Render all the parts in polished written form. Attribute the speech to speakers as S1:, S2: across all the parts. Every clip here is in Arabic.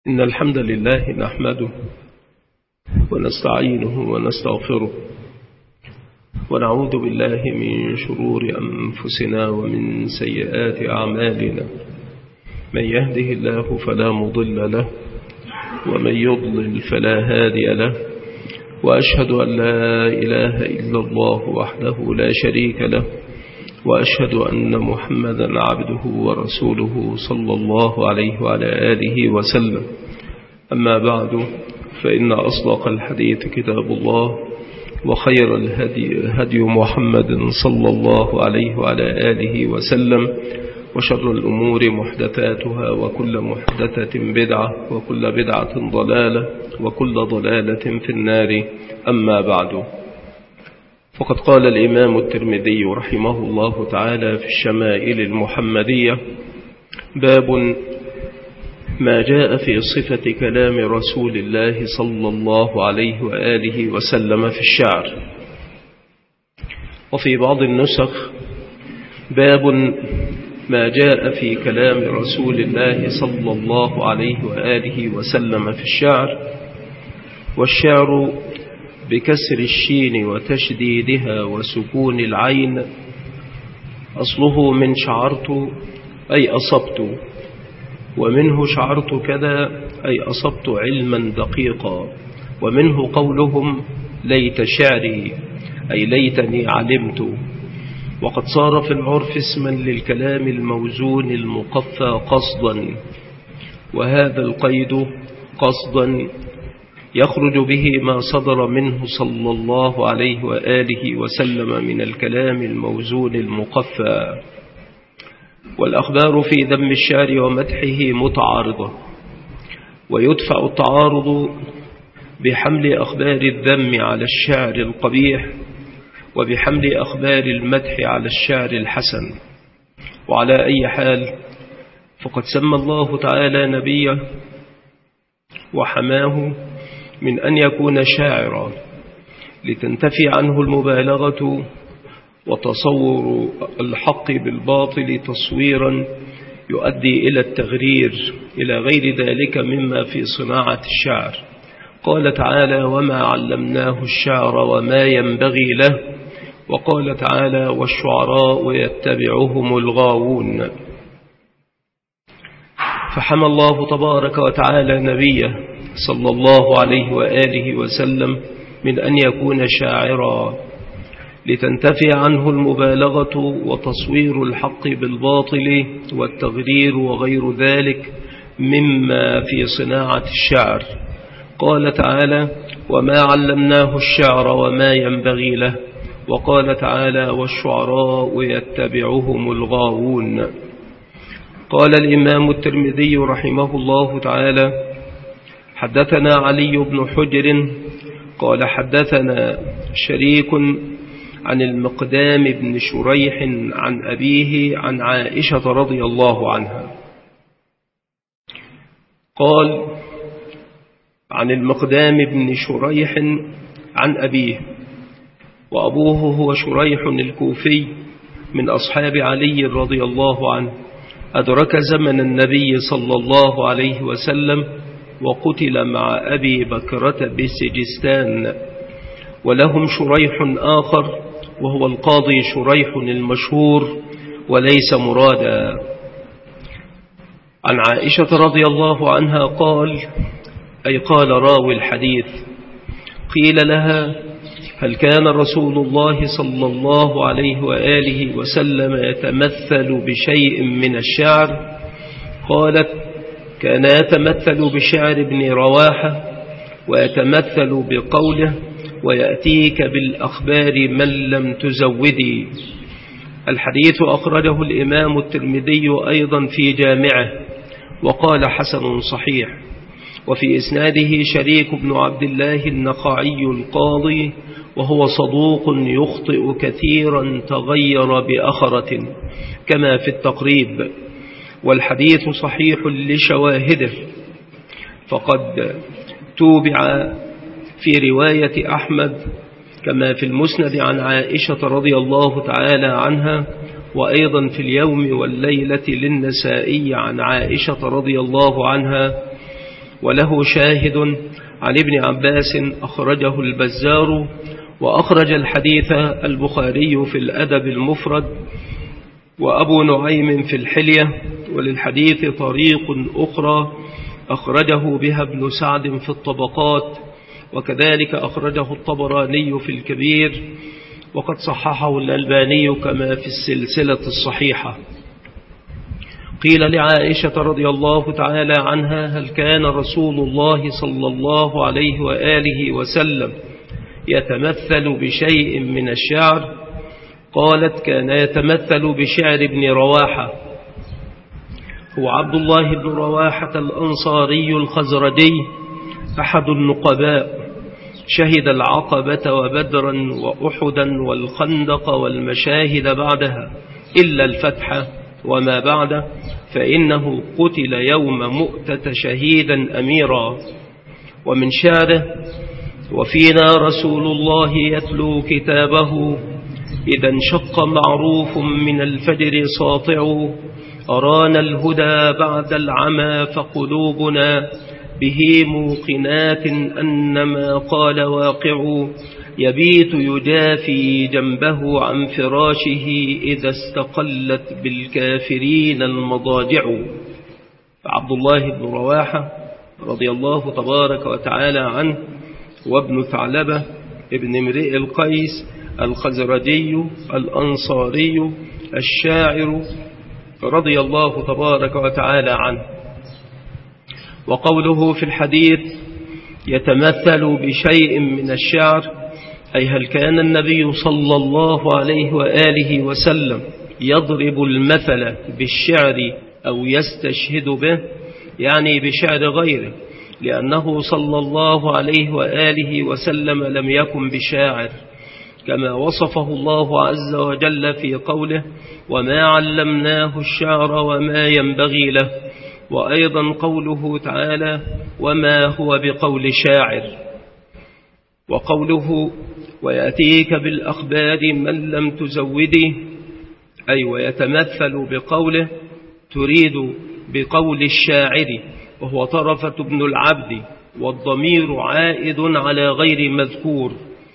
S1: إن الحمد لله نحمده ونستعينه ونستغفره ونعوذ بالله من شرور أنفسنا ومن سيئات أعمالنا. من يهده الله فلا مضل له ومن يضلل فلا هادي له، وأشهد أن لا إله إلا الله وحده لا شريك له، وأشهد أن محمدا عبده ورسوله صلى الله عليه وعلى آله وسلم. أما بعد، فإن أصدق الحديث كتاب الله، وخير الهدي هدي محمد صلى الله عليه وعلى آله وسلم، وشر الأمور محدثاتها، وكل محدثة بدعة، وكل بدعة ضلالة، وكل ضلالة في النار. أما بعد، فقد قال الإمام الترمذي رحمه الله تعالى في الشمائل المحمدية: باب ما جاء في صفة كلام رسول الله صلى الله عليه وآله وسلم في الشعر. وفي بعض النسخ: باب ما جاء في كلام رسول الله صلى الله عليه وآله وسلم في الشعر. والشعر بكسر الشين وتشديدها وسكون العين، أصله من شعرت أي أصبت، ومنه شعرت كذا أي أصبت علما دقيقا، ومنه قولهم ليت شعري أي ليتني علمت. وقد صار في العرف اسما للكلام الموزون المقفى قصدا، وهذا القيد قصدا يخرج به ما صدر منه صلى الله عليه وآله وسلم من الكلام الموزون المقفى. والأخبار في ذم الشعر ومدحه متعارضة، ويدفع التعارض بحمل أخبار الذم على الشعر القبيح، وبحمل أخبار المدح على الشعر الحسن. وعلى أي حال، فقد سمى الله تعالى نبيه وحماه من أن يكون شاعرا، لتنتفي عنه المبالغة وتصور الحق بالباطل تصويرا يؤدي إلى التغرير إلى غير ذلك مما في صناعة الشعر. قال تعالى: وما علمناه الشعر وما ينبغي له. وقال تعالى: والشعراء يتبعهم الغاوون. فحمى الله تبارك وتعالى نبيه صلى الله عليه وآله وسلم من أن يكون شاعرا، لتنتفي عنه المبالغة وتصوير الحق بالباطل والتغرير وغير ذلك مما في صناعة الشعر. قال تعالى: وما علمناه الشعر وما ينبغي له. وقال تعالى: والشعراء يتبعهم الغاوون. قال الإمام الترمذي رحمه الله تعالى: حدثنا علي بن حجر قال حدثنا شريك عن المقدام بن شريح عن أبيه عن عائشة رضي الله عنها قال: عن المقدام بن شريح عن أبيه، وأبوه هو شريح الكوفي من أصحاب علي رضي الله عنه، أدرك زمن النبي صلى الله عليه وسلم، وقتل مع أبي بكرة بسجستان. ولهم شريح آخر وهو القاضي شريح المشهور وليس مرادا. عن عائشة رضي الله عنها قال، أي قال راوي الحديث: قيل لها: هل كان رسول الله صلى الله عليه وآله وسلم يتمثل بشيء من الشعر؟ قالت: كان يتمثل بشعر ابن رواحة، ويتمثل بقوله: ويأتيك بالأخبار من لم تزودي. الحديث أخرجه الإمام الترمذي أيضا في جامعه، وقال: حسن صحيح. وفي إسناده شريك بن عبد الله النخعي القاضي، وهو صدوق يخطئ كثيرا تغير بأخرة كما في التقريب، والحديث صحيح لشواهده. فقد توبع في رواية أحمد كما في المسند عن عائشة رضي الله تعالى عنها، وأيضا في اليوم والليلة للنسائي عن عائشة رضي الله عنها، وله شاهد عن ابن عباس أخرجه البزار، وأخرج الحديث البخاري في الأدب المفرد، وأبو نعيم في الحلية. وللحديث طريق أخرى أخرجه بها ابن سعد في الطبقات، وكذلك أخرجه الطبراني في الكبير، وقد صححه الألباني كما في السلسلة الصحيحة. قيل لعائشة رضي الله تعالى عنها: هل كان رسول الله صلى الله عليه وآله وسلم يتمثل بشيء من الشعر؟ قالت: كان يتمثل بشعر ابن رواحة. هو عبد الله بن رواحة الأنصاري الخزرجي، أحد النقباء، شهد العقبة وبدرا وأحدا والخندق والمشاهد بعدها إلا الفتح وما بعده، فإنه قتل يوم مؤتة شهيدا أميرا. ومن شعره: وفينا رسول الله يتلو كتابه، إذا انشق معروف من الفجر ساطع، أرانا الهدى بعد العمى فقلوبنا به موقنات أنما قال واقع، يبيت يجافي جنبه عن فراشه إذا استقلت بالكافرين المضاجع. عبد الله بن رواحة رضي الله تبارك وتعالى عنه، وابن ثعلبة ابن امرئ القيس الخزرجي الأنصاري الشاعر رضي الله تبارك وتعالى عنه. وقوله في الحديث يتمثل بشيء من الشعر، أي هل كان النبي صلى الله عليه وآله وسلم يضرب المثل بالشعر أو يستشهد به، يعني بشعر غيره، لأنه صلى الله عليه وآله وسلم لم يكن بشاعر، كما وصفه الله عز وجل في قوله: وما علمناه الشعر وما ينبغي له. وأيضا قوله تعالى: وما هو بقول شاعر. وقوله: ويأتيك بالأخبار من لم تزودي، أي ويتمثل بقوله تريد بقول الشاعر، وهو طرفة بن العبد، والضمير عائد على غير مذكور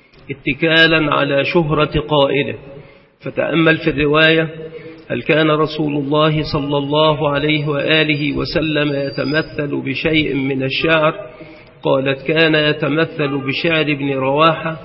S1: اتكالا على شهرة قائله. فتأمل في الرواية: هل كان رسول الله صلى الله عليه وآله وسلم يتمثل بشيء من الشعر؟ قالت: كان يتمثل بشعر ابن رواحة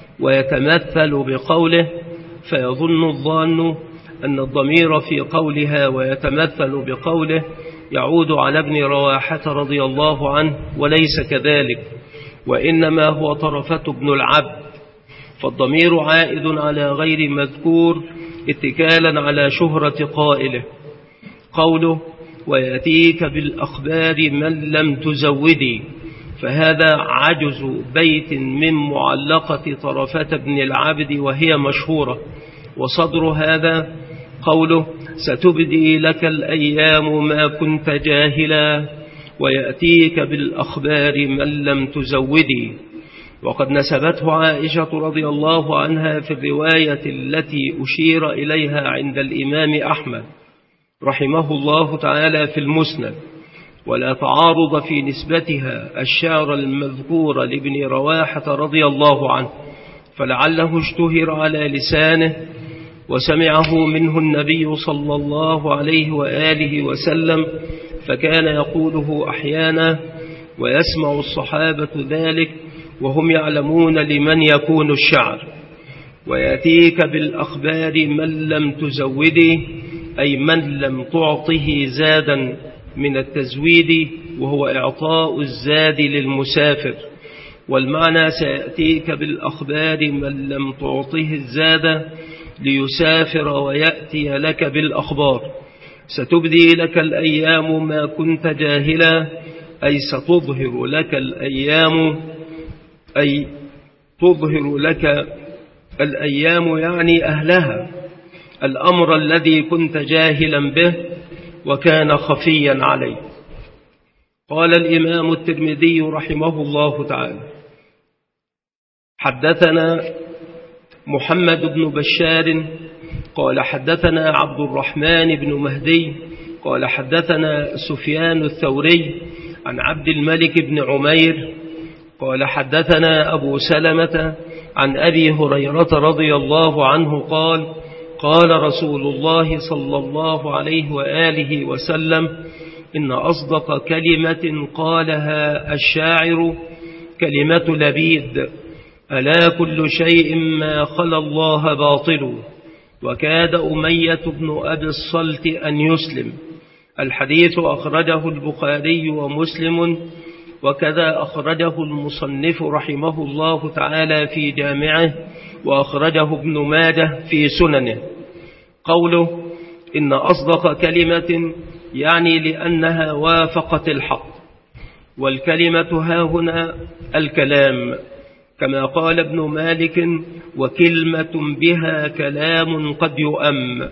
S1: ويتمثل بقوله، فيظن الظان أن الضمير في قولها ويتمثل بقوله يعود على ابن رواحة رضي الله عنه، وليس كذلك، وإنما هو طرفة بن العبد، فالضمير عائد على غير مذكور اتكالا على شهرة قائله. قوله: ويأتيك بالأخبار من لم تزودي، فهذا عجز بيت من معلقة طرفة بن العبد وهي مشهورة. وصدر هذا قوله: ستبدي لك الأيام ما كنت جاهلا، ويأتيك بالأخبار من لم تزودي. وقد نسبته عائشة رضي الله عنها في الرواية التي أشير إليها عند الإمام أحمد رحمه الله تعالى في المسند، ولا تعارض في نسبتها الشعر المذكور لابن رواحة رضي الله عنه، فلعله اشتهر على لسانه وسمعه منه النبي صلى الله عليه وآله وسلم، فكان يقوله أحيانا، ويسمع الصحابة ذلك وهم يعلمون لمن يكون الشعر. ويأتيك بالأخبار من لم تزوده، أي من لم تعطه زادا من التزويد، وهو إعطاء الزاد للمسافر. والمعنى سيأتيك بالأخبار من لم تعطه الزاد ليسافر ويأتي لك بالأخبار. ستبدي لك الأيام ما كنت جاهلا، أي ستظهر لك الأيام، أي تظهر لك الأيام يعني أهلها الأمر الذي كنت جاهلا به وكان خفيا عليه. قال الإمام الترمذي رحمه الله تعالى: حدثنا محمد بن بشار قال حدثنا عبد الرحمن بن مهدي قال حدثنا سفيان الثوري عن عبد الملك بن عمير قال حدثنا أبو سلمة عن أبي هريرة رضي الله عنه قال قال رسول الله صلى الله عليه وآله وسلم إن أصدق كلمة قالها الشاعر كلمة لبيد ألا كل شيء ما خلا الله باطل وكاد أمية بن أبي الصلت أن يسلم. الحديث أخرجه البخاري ومسلم وكذا أخرجه المصنف رحمه الله تعالى في جامعه وأخرجه ابن ماجه في سننه. قوله إن أصدق كلمة يعني لأنها وافقت الحق، والكلمة هاهنا الكلام كما قال ابن مالك وكلمة بها كلام قد يؤم.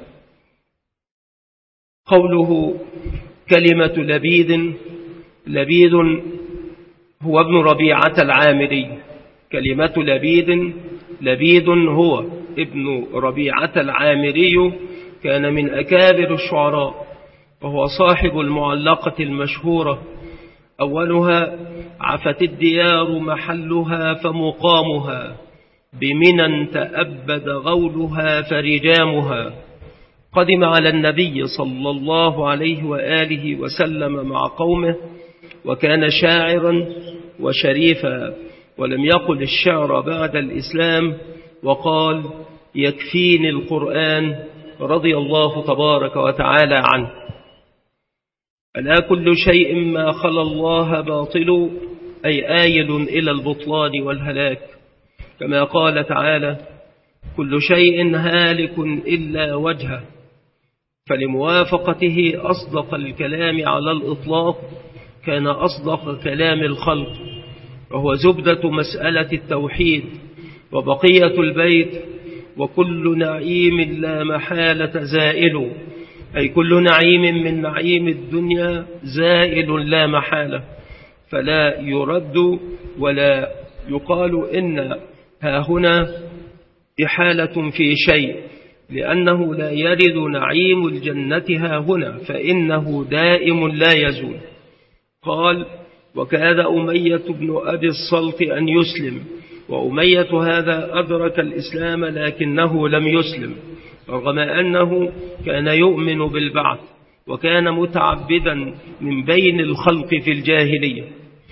S1: قوله كلمة لبيد هو ابن ربيعة العامري. كلمة لبيد هو ابن ربيعة العامري، كان من أكابر الشعراء، وهو صاحب المعلقة المشهورة أولها عفت الديار محلها فمقامها بمنى تأبد غولها فرجامها. قدم على النبي صلى الله عليه وآله وسلم مع قومه، وكان شاعرا وشريفا، ولم يقل الشعر بعد الإسلام، وقال يكفيني القرآن رضي الله تبارك وتعالى عنه. ألا كل شيء ما خلا الله باطل، أي آيل إلى البطلان والهلاك، كما قال تعالى كل شيء هالك إلا وجهه، فلموافقته أصدق الكلام على الإطلاق كان أصدق كلام الخلق، وهو زبدة مسألة التوحيد وبقية البيت. وكل نعيم لا محالة زائل، أي كل نعيم من نعيم الدنيا زائل لا محالة، فلا يرد ولا يقال إن هاهنا إحالة في شيء، لأنه لا يرد نعيم الجنة هاهنا، فإنه دائم لا يزول. قال وكاد أمية بن أبي الصلت أن يسلم، وأمية هذا أدرك الإسلام لكنه لم يسلم، رغم أنه كان يؤمن بالبعث وكان متعبدا من بين الخلق في الجاهلية.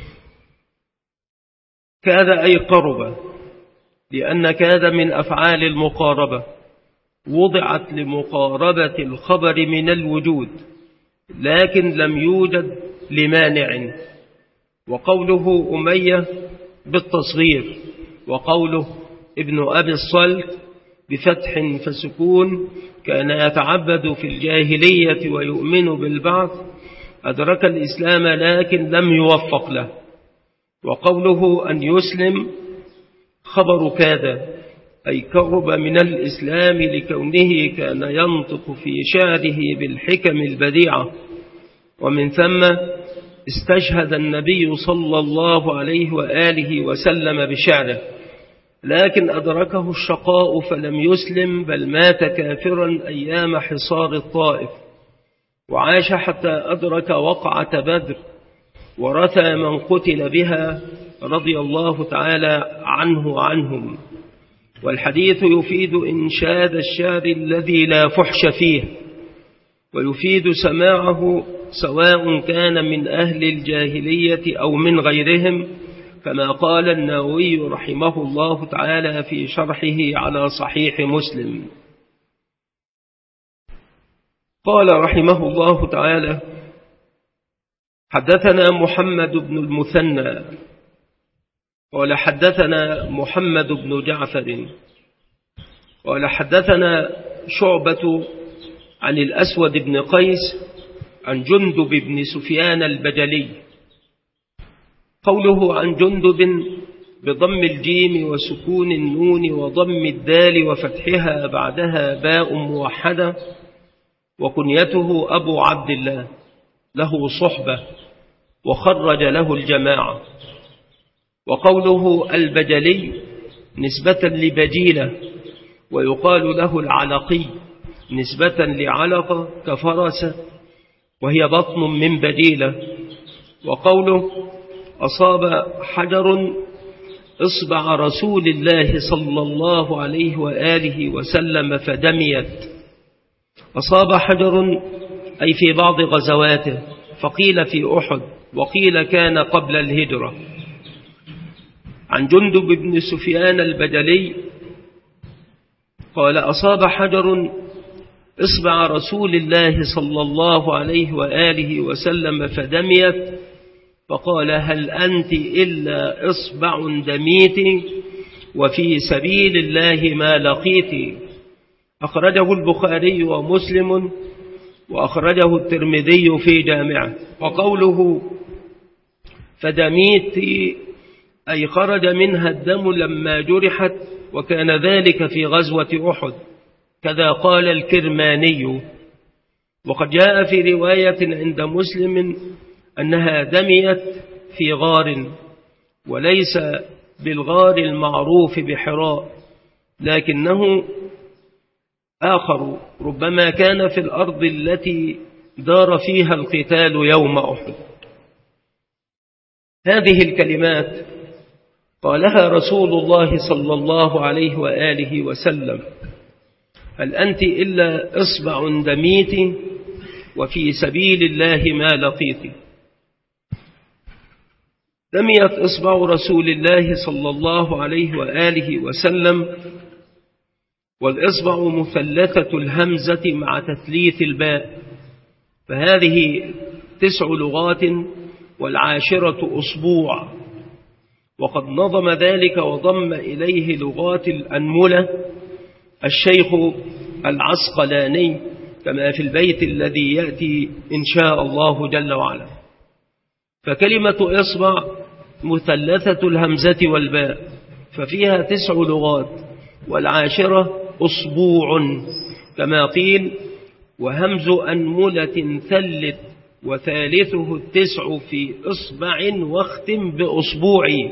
S1: كاد أي قرب، لأن كاد من أفعال المقاربة، وضعت لمقاربة الخبر من الوجود، لكن لم يوجد لمانع. وقوله أمية بالتصغير، وقوله ابن أبي الصلت بفتح فسكون، كان يتعبد في الجاهلية ويؤمن بالبعث، أدرك الإسلام لكن لم يوفق له. وقوله أن يسلم خبر كاد، أي قرب من الإسلام لكونه كان ينطق في شعره بالحكم البديعة، ومن ثم استشهد النبي صلى الله عليه وآله وسلم بشعره، لكن أدركه الشقاء فلم يسلم، بل مات كافرا أيام حصار الطائف، وعاش حتى أدرك وقعة بدر ورثى من قتل بها رضي الله تعالى عنهم. والحديث يفيد إنشاد الشعر الذي لا فحش فيه، ويفيد سماعه سواء كان من أهل الجاهلية أو من غيرهم، كما قال النووي رحمه الله تعالى في شرحه على صحيح مسلم. قال رحمه الله تعالى حدثنا محمد بن المثنى قال حدثنا محمد بن جعفر قال حدثنا شعبة عن الأسود بن قيس عن جندب بن سفيان البجلي. قوله عن جندب بضم الجيم وسكون النون وضم الدال وفتحها بعدها باء موحدة، وكنيته أبو عبد الله، له صحبة وخرج له الجماعة. وقوله البجلي نسبة لبجيلة، ويقال له العلقي نسبة لعلقة كفرس، وهي بطن من بجيلة. وقوله أصاب حجر إصبع رسول الله صلى الله عليه وآله وسلم فدميت. أصاب حجر أي في بعض غزواته، فقيل في أحد وقيل كان قبل الهجرة. عن جندب بن سفيان البجلي قال أصاب حجر إصبع رسول الله صلى الله عليه وآله وسلم فدميت، فقال هل أنت إلا إصبع دميت وفي سبيل الله ما لقيت. أخرجه البخاري ومسلم وأخرجه الترمذي في جامعه. وقوله فدميت أي خرج منها الدم لما جرحت، وكان ذلك في غزوة أحد، كذا قال الكرماني. وقد جاء في رواية عند مسلم أنها دميت في غار، وليس بالغار المعروف بحراء، لكنه آخر ربما كان في الأرض التي دار فيها القتال يوم أحد. هذه الكلمات قالها رسول الله صلى الله عليه وآله وسلم: هل أنت إلا إصبع دميت وفي سبيل الله ما لقيت. دميت إصبع رسول الله صلى الله عليه وآله وسلم، والإصبع مثلثة الهمزة مع تثليث الباء، فهذه 9 لغات والعاشرة أصبوع. وقد نظم ذلك وضم إليه لغات الأنملة الشيخ العسقلاني، كما في البيت الذي يأتي إن شاء الله جل وعلا. فكلمة إصبع مثلثة الهمزة والباء، ففيها 9 لغات، والعاشرة أصبوع، كما قيل: وهمز أنملة ثلث وثالثه 9 في إصبع واختم بأصبوعي.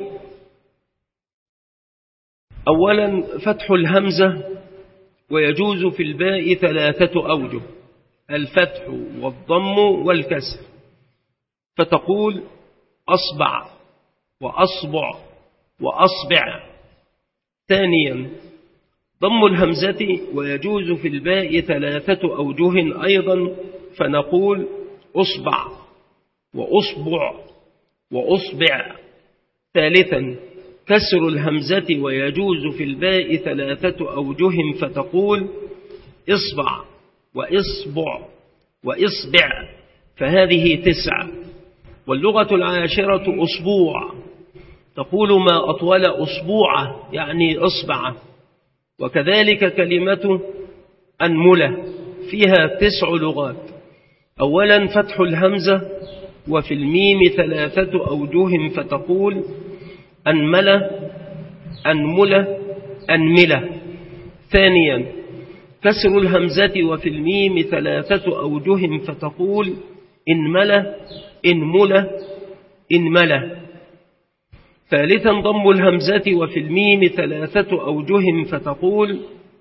S1: أولا فتح الهمزة، ويجوز في الباء 3 أوجه: الفتح والضم والكسر، فتقول أصبع وأصبع وأصبع. ثانيا ضم الهمزة، ويجوز في الباء 3 أوجه أيضا، فنقول أصبع وأصبع وأصبع. ثالثا كسر الهمزة، ويجوز في الباء 3 أوجه، فتقول إصبع وإصبع وإصبع، فهذه 9. واللغة العاشرة أصبوع، تقول ما أطول أصبوعه يعني إصبعه. وكذلك كلمة أنملة فيها 9 لغات: أولا فتح الهمزة، وفي الميم 3 أوجه، فتقول أنملة أنملة أنملة. ثانيا كسر الهمزة، وفي الميم 3 أوجه، فتقول إنملة إنملة إنملة. ثالثا ضم الهمزة، وفي الميم 3 أوجه، فتقول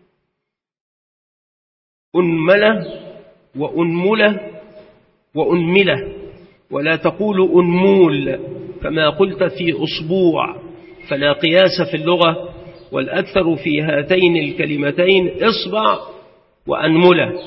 S1: أنملة وأنملة وأنملة، ولا تقول أنمول كما قلت في أصبوع، فلا قياس في اللغة، والأكثر في هاتين الكلمتين إصبع وأنملة.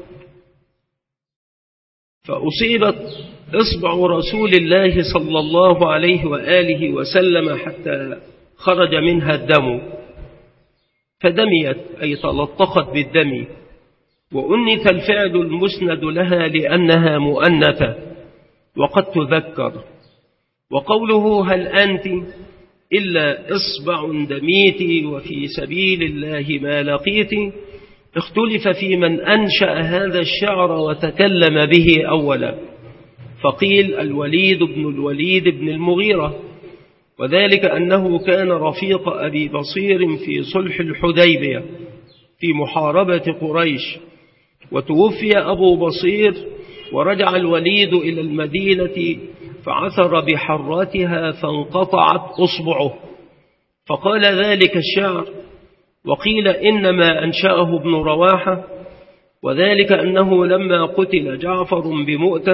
S1: فأصيبت إصبع رسول الله صلى الله عليه وآله وسلم حتى خرج منها الدم، فدميت أي تلطخت بالدم. وأنث الفعل المسند لها لأنها مؤنثة وقد تذكر. وقوله هل أنت إلا إصبع دميت وفي سبيل الله ما لقيت، اختلف في من أنشأ هذا الشعر وتكلم به أولا، فقيل الوليد بن الوليد بن المغيرة، وذلك أنه كان رفيق أبي بصير في صلح الحديبية في محاربة قريش، وتوفي أبو بصير، ورجع الوليد إلى المدينة فعثر بحرتها فانقطعت أصبعه، فقال ذلك الشعر. وقيل إنما أنشأه ابن رواحة، وذلك أنه لما قتل جعفر بمؤتة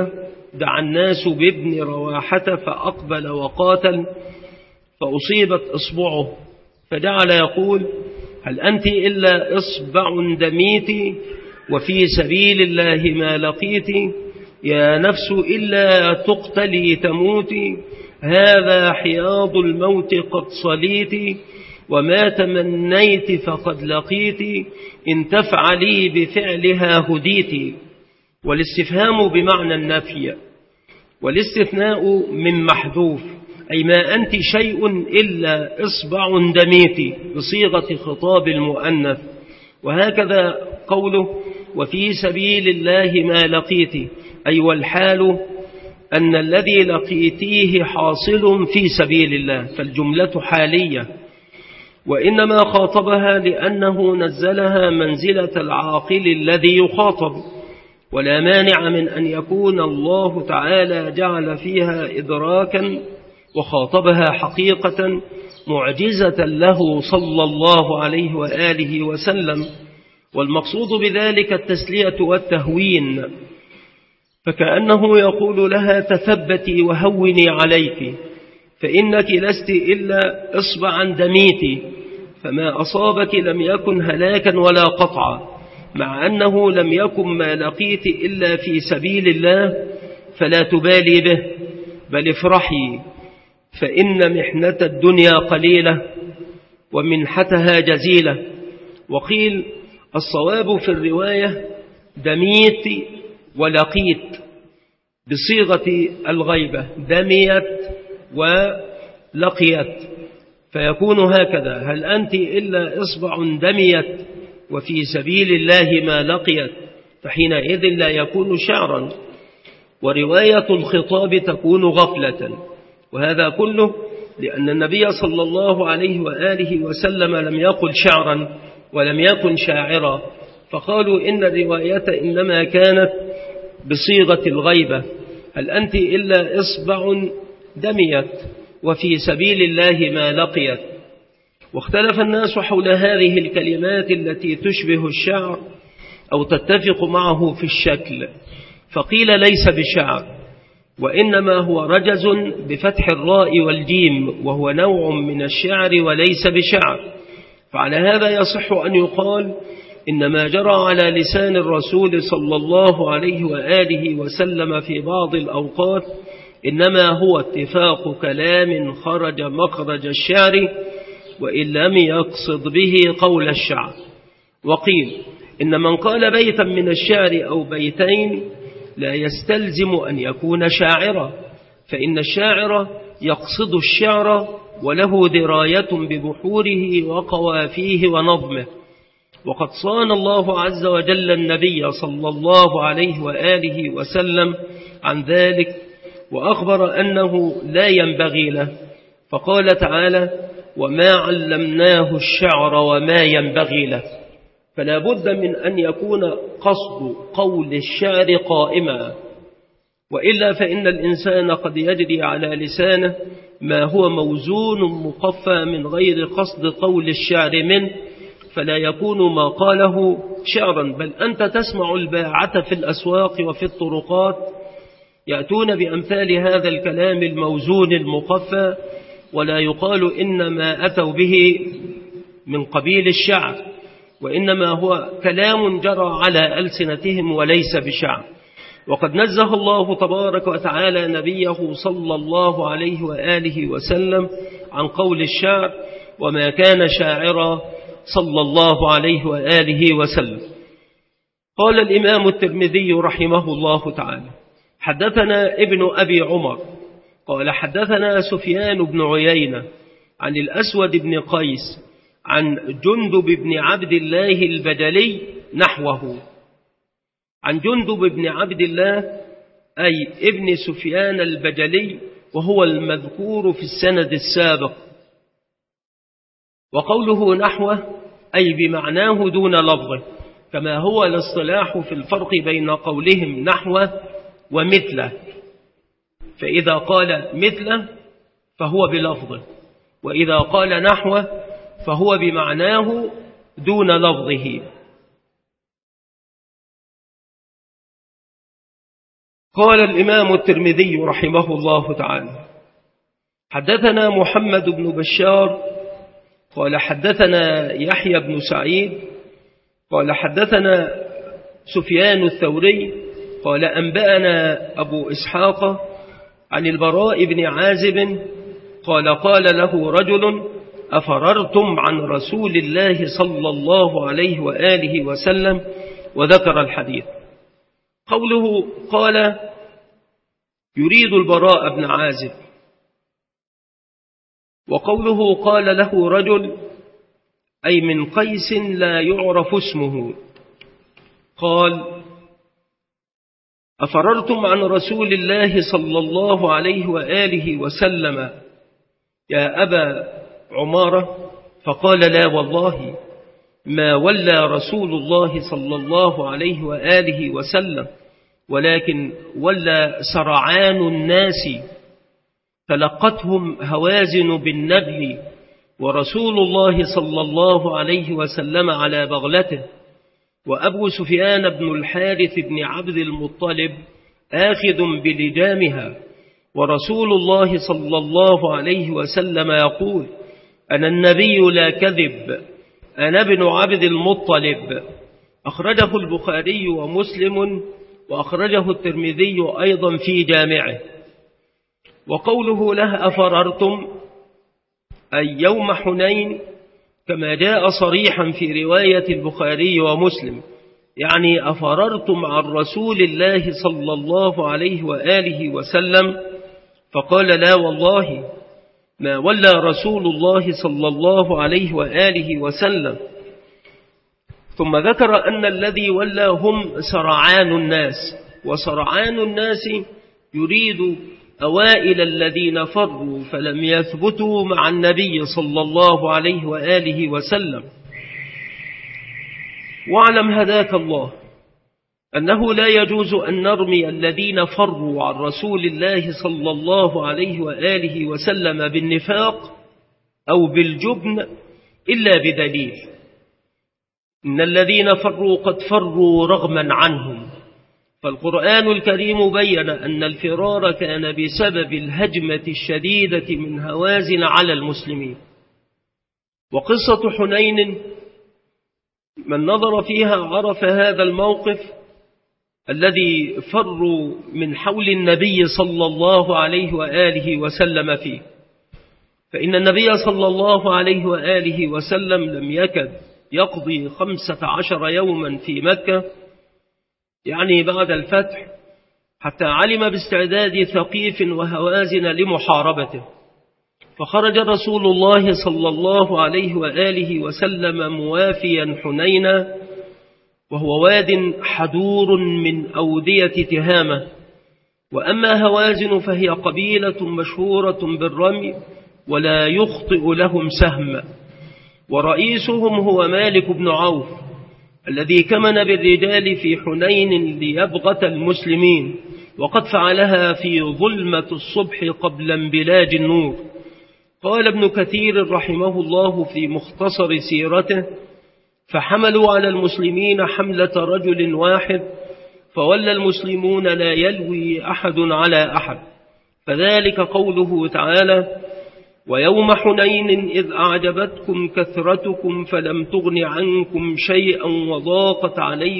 S1: دعا الناس بابن رواحة فأقبل وقاتل فأصيبت إصبعه، فجعل يقول: هل أنت إلا إصبع دميت وفي سبيل الله ما لقيت، يا نفس إلا تقتلي تموتي، هذا حياض الموت قد صليت، وما تمنيت فقد لقيت، إن تفعلي بفعلها هديت. والاستفهام بمعنى النفي، والاستثناء من محذوف، أي ما أنت شيء إلا إصبع دميت بصيغة خطاب المؤنث. وهكذا قوله: وفي سبيل الله ما لقيت، أي والحال أن الذي لقيتيه حاصل في سبيل الله، فالجملة حالية، وإنما خاطبها لأنه نزلها منزلة العاقل الذي يخاطب، ولا مانع من أن يكون الله تعالى جعل فيها إدراكا وخاطبها حقيقة معجزة له صلى الله عليه وآله وسلم، والمقصود بذلك التسلية والتهوين، فكأنه يقول لها: تثبتي وهوني عليك، فإنك لست إلا إصبعا دميت، فما أصابك لم يكن هلاكا ولا قطعا، مع أنه لم يكن ما لقيت إلا في سبيل الله، فلا تبالي به، بل افرحي، فإن محنة الدنيا قليلة ومنحتها جزيلة. وقيل الصواب في الرواية: دميت ولقيت بصيغة الغيبة، دميت ولقيت، فيكون هكذا: هل أنت إلا إصبع دميت وفي سبيل الله ما لقيت، فحينئذ لا يكون شعرا، ورواية الخطاب تكون غفلة. وهذا كله لأن النبي صلى الله عليه وآله وسلم لم يقل شعرا ولم يكن شاعرا، فقالوا إن الرواية إنما كانت بصيغة الغيبة: هل أنت إلا إصبع دميت وفي سبيل الله ما لقيت. واختلف الناس حول هذه الكلمات التي تشبه الشعر أو تتفق معه في الشكل، فقيل ليس بشعر، وإنما هو رجز بفتح الراء والجيم، وهو نوع من الشعر وليس بشعر. فعلى هذا يصح أن يقال إن ما جرى على لسان الرسول صلى الله عليه وآله وسلم في بعض الأوقات إنما هو اتفاق كلام خرج مخرج الشعر، وإن لم يقصد به قول الشعر. وقيل إن من قال بيتا من الشعر أو بيتين لا يستلزم أن يكون شاعرا، فإن الشاعر يقصد الشعر وله دراية ببحوره وقوافيه ونظمه، وقد صان الله عز وجل النبي صلى الله عليه وآله وسلم عن ذلك، وأخبر أنه لا ينبغي له، فقال تعالى: وما علمناه الشعر وما ينبغي له. فلا بد من أن يكون قصد قول الشعر قائما، وإلا فإن الإنسان قد يجري على لسانه ما هو موزون مقفى من غير قصد قول الشعر منه، فلا يكون ما قاله شعرا، بل أنت تسمع الباعة في الأسواق وفي الطرقات يأتون بأمثال هذا الكلام الموزون المقفى، ولا يقال إنما أتوا به من قبيل الشعر، وإنما هو كلام جرى على ألسنتهم وليس بشعر. وقد نزه الله تبارك وتعالى نبيه صلى الله عليه وآله وسلم عن قول الشعر، وما كان شاعرا صلى الله عليه وآله وسلم. قال الإمام الترمذي رحمه الله تعالى: حدثنا ابن أبي عمر قال حدثنا سفيان بن عيينة عن الأسود بن قيس عن جندب بن عبد الله البجلي نحوه. عن جندب بن عبد الله أي ابن سفيان البجلي، وهو المذكور في السند السابق. وقوله نحوه أي بمعناه دون لفظه، كما هو الاصطلاح في الفرق بين قولهم نحوه ومثله، فإذا قال مثله فهو بلفظه، وإذا قال نحوه فهو بمعناه دون لفظه. قال الإمام الترمذي رحمه الله تعالى: حدثنا محمد بن بشار قال حدثنا يحيى بن سعيد قال حدثنا سفيان الثوري قال أنبأنا أبو إسحاق عن البراء بن عازب قال قال له رجل: أفررتم عن رسول الله صلى الله عليه وآله وسلم، وذكر الحديث. قوله قال يريد البراء بن عازب، وقوله قال له رجل أي من قيس لا يعرف اسمه. قال: أفررتم عن رسول الله صلى الله عليه وآله وسلم يا أبا عمارة؟ فقال: لا والله ما ولى رسول الله صلى الله عليه وآله وسلم، ولكن ولى سرعان الناس فلقتهم هوازن بالنبل، ورسول الله صلى الله عليه وسلم على بغلته، وأبو سفيان بن الحارث بن عبد المطلب آخذ بلجامها، ورسول الله صلى الله عليه وسلم يقول: أنا النبي لا كذب، أنا ابن عبد المطلب. أخرجه البخاري ومسلم، وأخرجه الترمذي أيضا في جامعه. وقوله له أفررتم أي يوم حنين، كما جاء صريحا في رواية البخاري ومسلم، يعني أفررتم عن رسول الله صلى الله عليه وآله وسلم؟ فقال: لا والله ما ولى رسول الله صلى الله عليه وآله وسلم. ثم ذكر أن الذي ولى هم سرعان الناس، وسرعان الناس يريد أوائل الذين فروا فلم يثبتوا مع النبي صلى الله عليه وآله وسلم. واعلم هداك الله أنه لا يجوز أن نرمي الذين فروا عن رسول الله صلى الله عليه وآله وسلم بالنفاق أو بالجبن إلا بدليل. إن الذين فروا قد فروا رغما عنهم، فالقرآن الكريم بين أن الفرار كان بسبب الهجمة الشديدة من هوازن على المسلمين. وقصة حنين من نظر فيها عرف هذا الموقف الذي فروا من حول النبي صلى الله عليه وآله وسلم فيه، فإن النبي صلى الله عليه وآله وسلم لم يكد يقضي 15 يوما في مكة، يعني بعد الفتح، حتى علم باستعداد ثقيف وهوازن لمحاربته، فخرج رسول الله صلى الله عليه وآله وسلم موافيا حنينا، وهو واد حدور من أودية تهامة. وأما هوازن فهي قبيلة مشهورة بالرمي ولا يخطئ لهم سهم، ورئيسهم هو مالك بن عوف الذي كمن بالرجال في حنين ليبغة المسلمين، وقد فعلها في ظلمة الصبح قبل انبلاج النور. قال ابن كثير رحمه الله في مختصر سيرته: فحملوا على المسلمين حملة رجل واحد، فولى المسلمون لا يلوي أحد على أحد، فذلك قوله تعالى: ويوم حنين إذ أعجبتكم كثرتكم فلم تغن عنكم شيئا وضاقت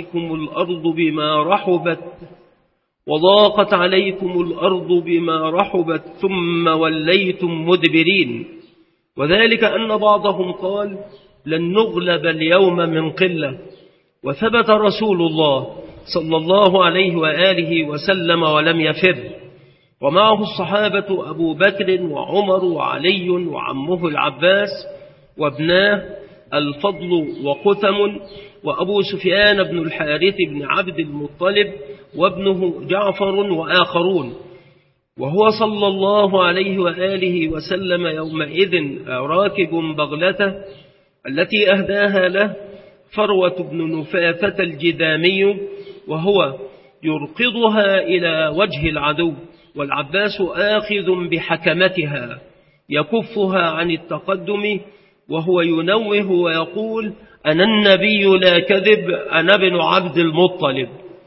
S1: عليكم الأرض بما رحبت ثم وليتم مدبرين. وذلك أن بعضهم قال: لن نغلب اليوم من قلة، وثبت رسول الله صلى الله عليه وآله وسلم ولم يفر، ومعه الصحابة أبو بكر وعمر وعلي وعمه العباس وابناه الفضل وقثم وأبو سفيان بن الحارث بن عبد المطلب وابنه جعفر وآخرون. وهو صلى الله عليه وآله وسلم يومئذ راكب بغلته التي أهداها له فروة بن نفاثة الجذامي، وهو يرقضها إلى وجه العدو، والعباس آخذ بحكمتها يكفها عن التقدم، وهو ينوه ويقول: أنا النبي لا كذب، أنا ابن عبد المطلب.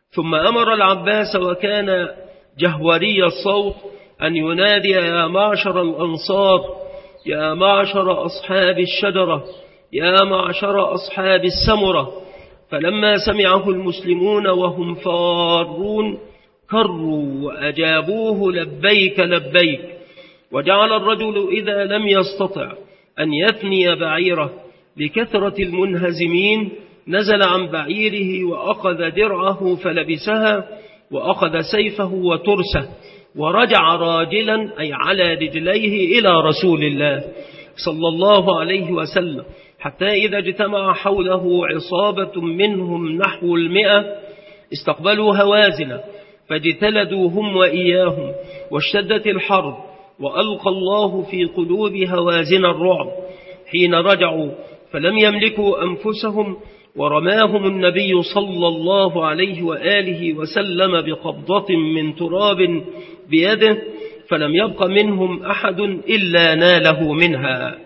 S1: ثم أمر العباس وكان جهوري الصوت أن ينادي: يا معشر الأنصار، يا معشر أصحاب الشجرة، يا معشر أصحاب السمرة. فلما سمعه المسلمون وهم فارون كروا وأجابوه: لبيك لبيك. وجعل الرجل إذا لم يستطع أن يثني بعيره لكثرة المنهزمين نزل عن بعيره وأخذ درعه فلبسها، وأخذ سيفه وترسه، ورجع راجلا أي على رجليه إلى رسول الله صلى الله عليه وسلم، حتى إذا اجتمع حوله عصابة منهم نحو 100 استقبلوا هوازن فاجتلدوا هم وإياهم، واشتدت الحرب، وألقى الله في قلوب هوازن الرعب حين رجعوا فلم يملكوا أنفسهم، ورماهم النبي صلى الله عليه وآله وسلم بقبضة من تراب بيده، فلم يبق منهم أحد إلا ناله منها.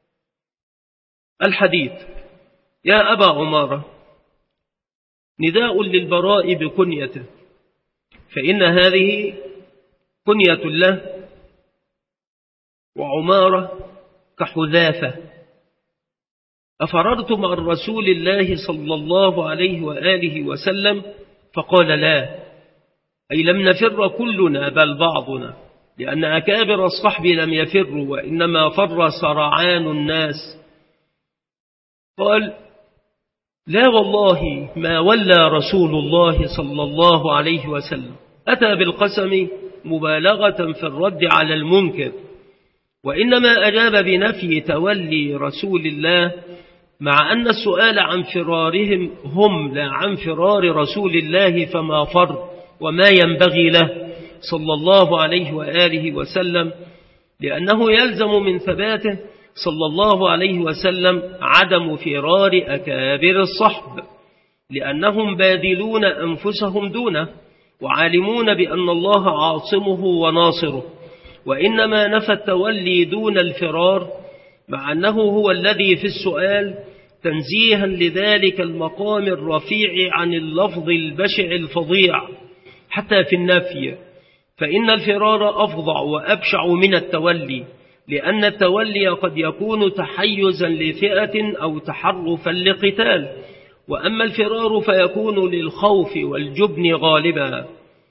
S1: الحديث: يا أبا عمارة، نداء للبراء بكنيته، فإن هذه كنية له، وعمارة كحذافة. أفررتم عن رسول الله صلى الله عليه وآله وسلم؟ فقال: لا، أي لم نفر كلنا بل بعضنا، لأن أكابر الصحب لم يفروا، وإنما فر سرعان الناس. قال: لا والله ما ولى رسول الله صلى الله عليه وسلم. أتى بالقسم مبالغة في الرد على المنكر، وإنما أجاب بنفي تولي رسول الله، مع أن السؤال عن فرارهم هم لا عن فرار رسول الله، فما فر وما ينبغي له صلى الله عليه وآله وسلم، لأنه يلزم من ثباته صلى الله عليه وسلم عدم فرار أكابر الصحب، لأنهم باذلون أنفسهم دونه، وعالمون بأن الله عاصمه وناصره، وإنما نفى التولي دون الفرار، مع أنه هو الذي في السؤال، تنزيها لذلك المقام الرفيع عن اللفظ البشع الفظيع. حتى في النفي فإن الفرار أفظع وأبشع من التولي، لأن التولي قد يكون تحيزا لفئة أو تحرفا لقتال، وأما الفرار فيكون للخوف والجبن غالبا.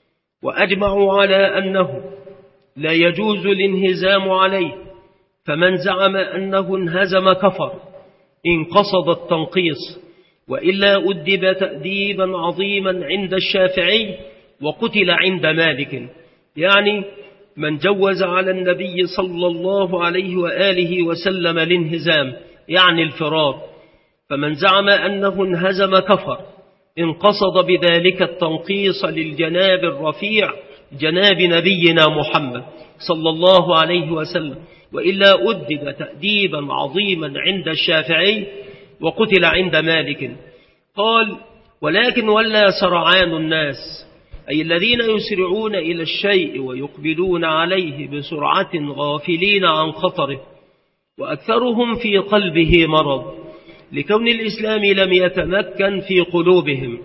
S1: وأجمعوا على أنه لا يجوز الانهزام عليه، فمن زعم أنه انهزم كفر إن قصد التنقيص، وإلا أدب تأديبا عظيما عند الشافعي وقتل عند مالك، يعني من جوز على النبي صلى الله عليه وآله وسلم الانهزام يعني الفرار، فمن زعم أنه انهزم كفر إن قصد بذلك التنقيص للجناب الرفيع جناب نبينا محمد صلى الله عليه وسلم، وإلا أدب تأديبا عظيما عند الشافعي وقتل عند مالك. قال: ولكن ولى سرعان الناس، أي الذين يسرعون إلى الشيء ويقبلون عليه بسرعة غافلين عن خطره، وأكثرهم في قلبه مرض، لكون الإسلام لم يتمكن في قلوبهم.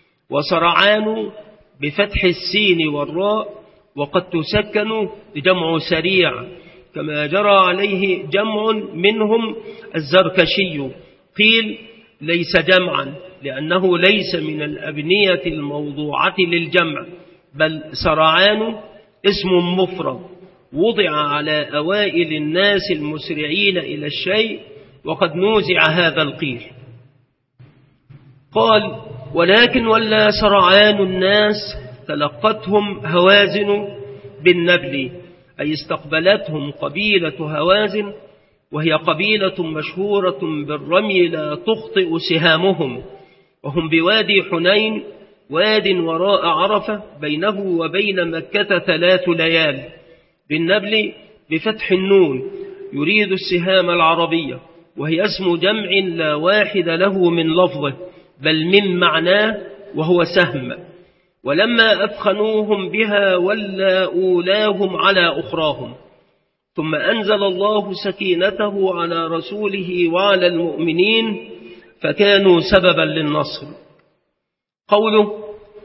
S1: وسرعان بفتح السين والراء، وقد تسكن جمع سريع، كما جرى عليه جمع منهم الزركشي. قيل: ليس جمعا، لأنه ليس من الأبنية الموضوعة للجمع، بل سرعان اسم مفرد وضع على أوائل الناس المسرعين إلى الشيء، وقد نوزع هذا القيل. قال: ولكن ولى سرعان الناس تلقتهم هوازن بالنبل، أي استقبلتهم قبيلة هوازن، وهي قبيلة مشهورة بالرمي لا تخطئ سهامهم، وهم بوادي حنين، واد وراء عرفة بينه وبين مكة 3 ليال. بالنبل بفتح النون يريد السهام العربية، وهي اسم جمع لا واحد له من لفظه بل من معناه، وهو سهم. ولما أثخنوهم بها ولى أولاهم على أخراهم، ثم أنزل الله سكينته على رسوله وعلى المؤمنين فكانوا سببا للنصر. قوله: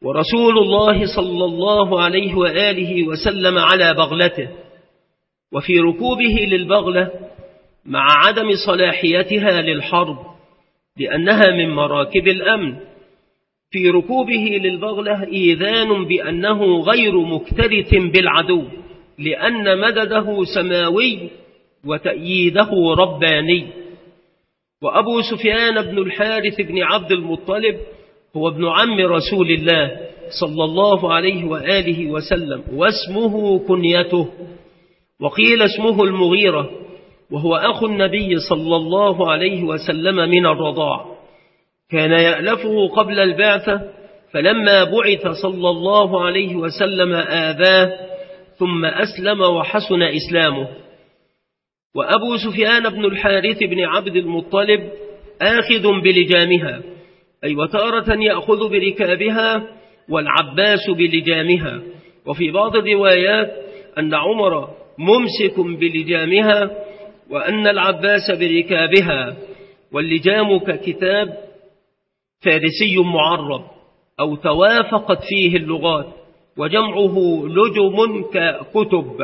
S1: ورسول الله صلى الله عليه وآله وسلم على بغلته، وفي ركوبه للبغلة مع عدم صلاحيتها للحرب لأنها من مراكب الأمن، في ركوبه للبغلة إيذان بأنه غير مكترث بالعدو لأن مدده سماوي وتأييده رباني. وأبو سفيان بن الحارث بن عبد المطلب هو ابن عم رسول الله صلى الله عليه وآله وسلم، واسمه كنيته، وقيل اسمه المغيرة، وهو أخو النبي صلى الله عليه وسلم من الرضاع، كان يألفه قبل البعثة، فلما بعث صلى الله عليه وسلم آذاه ثم أسلم وحسن إسلامه. وأبو سفيان بن الحارث بن عبد المطلب آخذ بلجامها، أي وتارة يأخذ بركابها، والعباس بلجامها، وفي بعض الروايات أن عمر ممسك بلجامها وأن العباس بركابها. واللجام ككتاب فارسي معرب أو توافقت فيه اللغات، وجمعه لجم ككتب.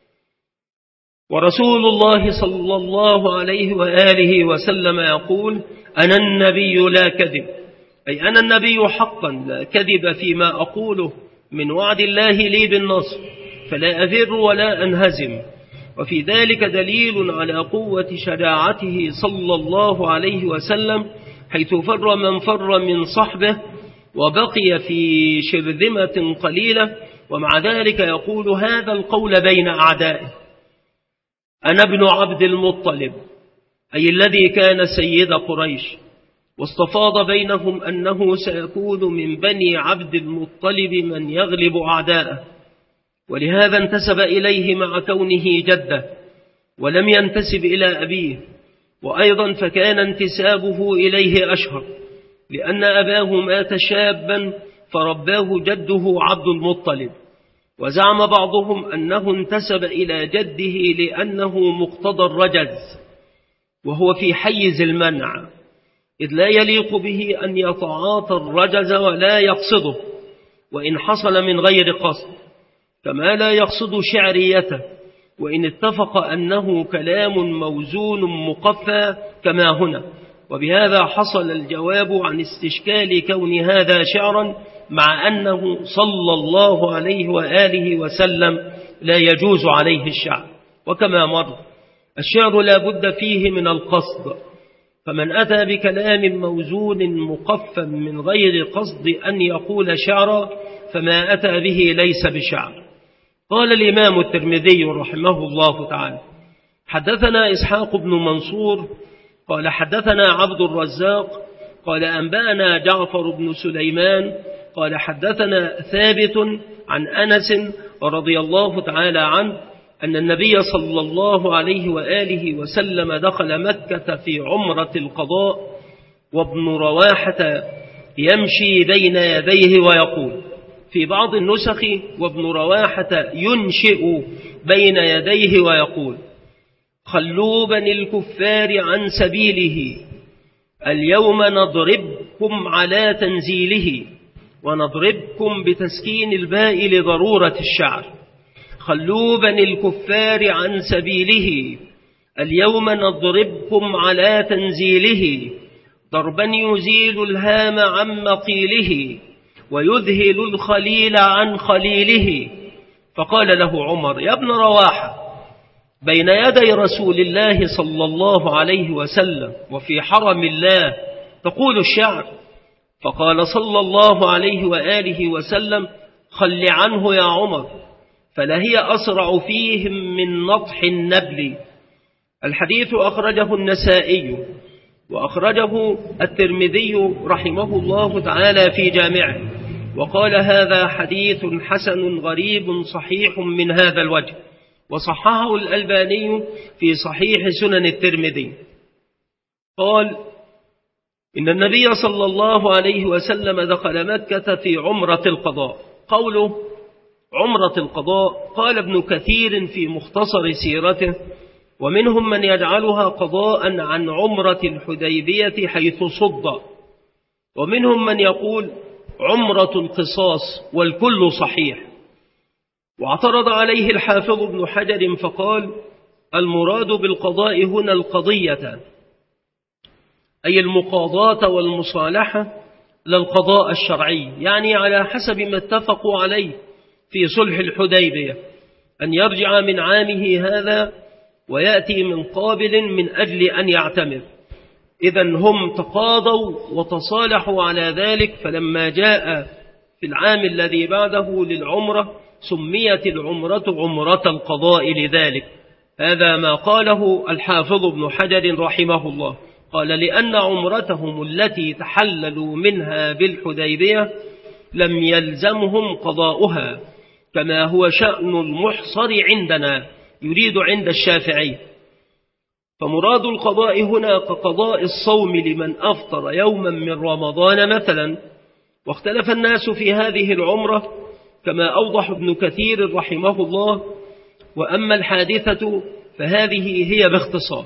S1: ورسول الله صلى الله عليه وآله وسلم يقول: أنا النبي لا كذب، أي أنا النبي حقا لا كذب فيما أقوله من وعد الله لي بالنصر، فلا أفر ولا أنهزم. وفي ذلك دليل على قوة شجاعته صلى الله عليه وسلم، حيث فر من فر من صحبه وبقي في شرذمة قليلة، ومع ذلك يقول هذا القول بين أعدائه: أنا ابن عبد المطلب، أي الذي كان سيد قريش، واستفاض بينهم أنه سيكون من بني عبد المطلب من يغلب أعداءه، ولهذا انتسب إليه مع كونه جده، ولم ينتسب إلى أبيه. وأيضا فكان انتسابه إليه أشهر، لأن أباه مات شابا فرباه جده عبد المطلب. وزعم بعضهم أنه انتسب إلى جده لأنه مقتضى الرجز، وهو في حيز المنع، إذ لا يليق به أن يتعاطى الرجز ولا يقصده، وإن حصل من غير قصد، كما لا يقصد شعريته، وإن اتفق أنه كلام موزون مقفى كما هنا. وبهذا حصل الجواب عن استشكال كون هذا شعرا، مع أنه صلى الله عليه وآله وسلم لا يجوز عليه الشعر. وكما مر الشعر لا بد فيه من القصد، فمن أتى بكلام موزون مقفى من غير قصد أن يقول شعرا فما أتى به ليس بشعر. قال الإمام الترمذي رحمه الله تعالى: حدثنا إسحاق بن منصور قال حدثنا عبد الرزاق قال أنبأنا جعفر بن سليمان قال حدثنا ثابت عن أنس رضي الله تعالى عنه أن النبي صلى الله عليه وآله وسلم دخل مكة في عمرة القضاء، وابن رواحة يمشي بين يديه ويقول، في بعض النسخ وابن رواحة ينشئ بين يديه ويقول: خلوا بني الكفار عن سبيله، اليوم نضربكم على تنزيله، ونضربكم بتسكين الباء لضرورة الشعر. خلوا بني الكفار عن سبيله، اليوم نضربكم على تنزيله، ضربا يزيل الهام عن مقيله، ويذهل الخليل عن خليله. فقال له عمر: يا ابن رواحة، بين يدي رسول الله صلى الله عليه وسلم وفي حرم الله تقول الشعر؟ فقال صلى الله عليه وآله وسلم: خل عنه يا عمر، فلهي أسرع فيهم من نطح النبل. الحديث أخرجه النسائي، وأخرجه الترمذي رحمه الله تعالى في جامعه، وقال: هذا حديث حسن غريب صحيح من هذا الوجه، وصححه الألباني في صحيح سنن الترمذي. قال: إن النبي صلى الله عليه وسلم دخل مكة في عمرة القضاء. قوله عمرة القضاء قال ابن كثير في مختصر سيرته: ومنهم من يجعلها قضاء عن عمرة الحديبية حيث صد، ومنهم من يقول عمرة القصاص والكل صحيح. واعترض عليه الحافظ ابن حجر فقال: المراد بالقضاء هنا القضية، أي المقاضاة والمصالحة، لا القضاء الشرعي، يعني على حسب ما اتفقوا عليه في صلح الحديبية، أن يرجع من عامه هذا ويأتي من قابل من أجل أن يعتمر. إذن هم تقاضوا وتصالحوا على ذلك، فلما جاء في العام الذي بعده للعمرة سميت العمرة عمرة القضاء لذلك. هذا ما قاله الحافظ ابن حجر رحمه الله، قال: لأن عمرتهم التي تحللوا منها بالحديبية لم يلزمهم قضاؤها، كما هو شأن المحصر عندنا، يريد عند الشافعي. فمراد القضاء هنا كقضاء الصوم لمن أفطر يوما من رمضان مثلا. واختلف الناس في هذه العمرة كما أوضح ابن كثير رحمه الله. وأما الحادثة فهذه هي باختصار: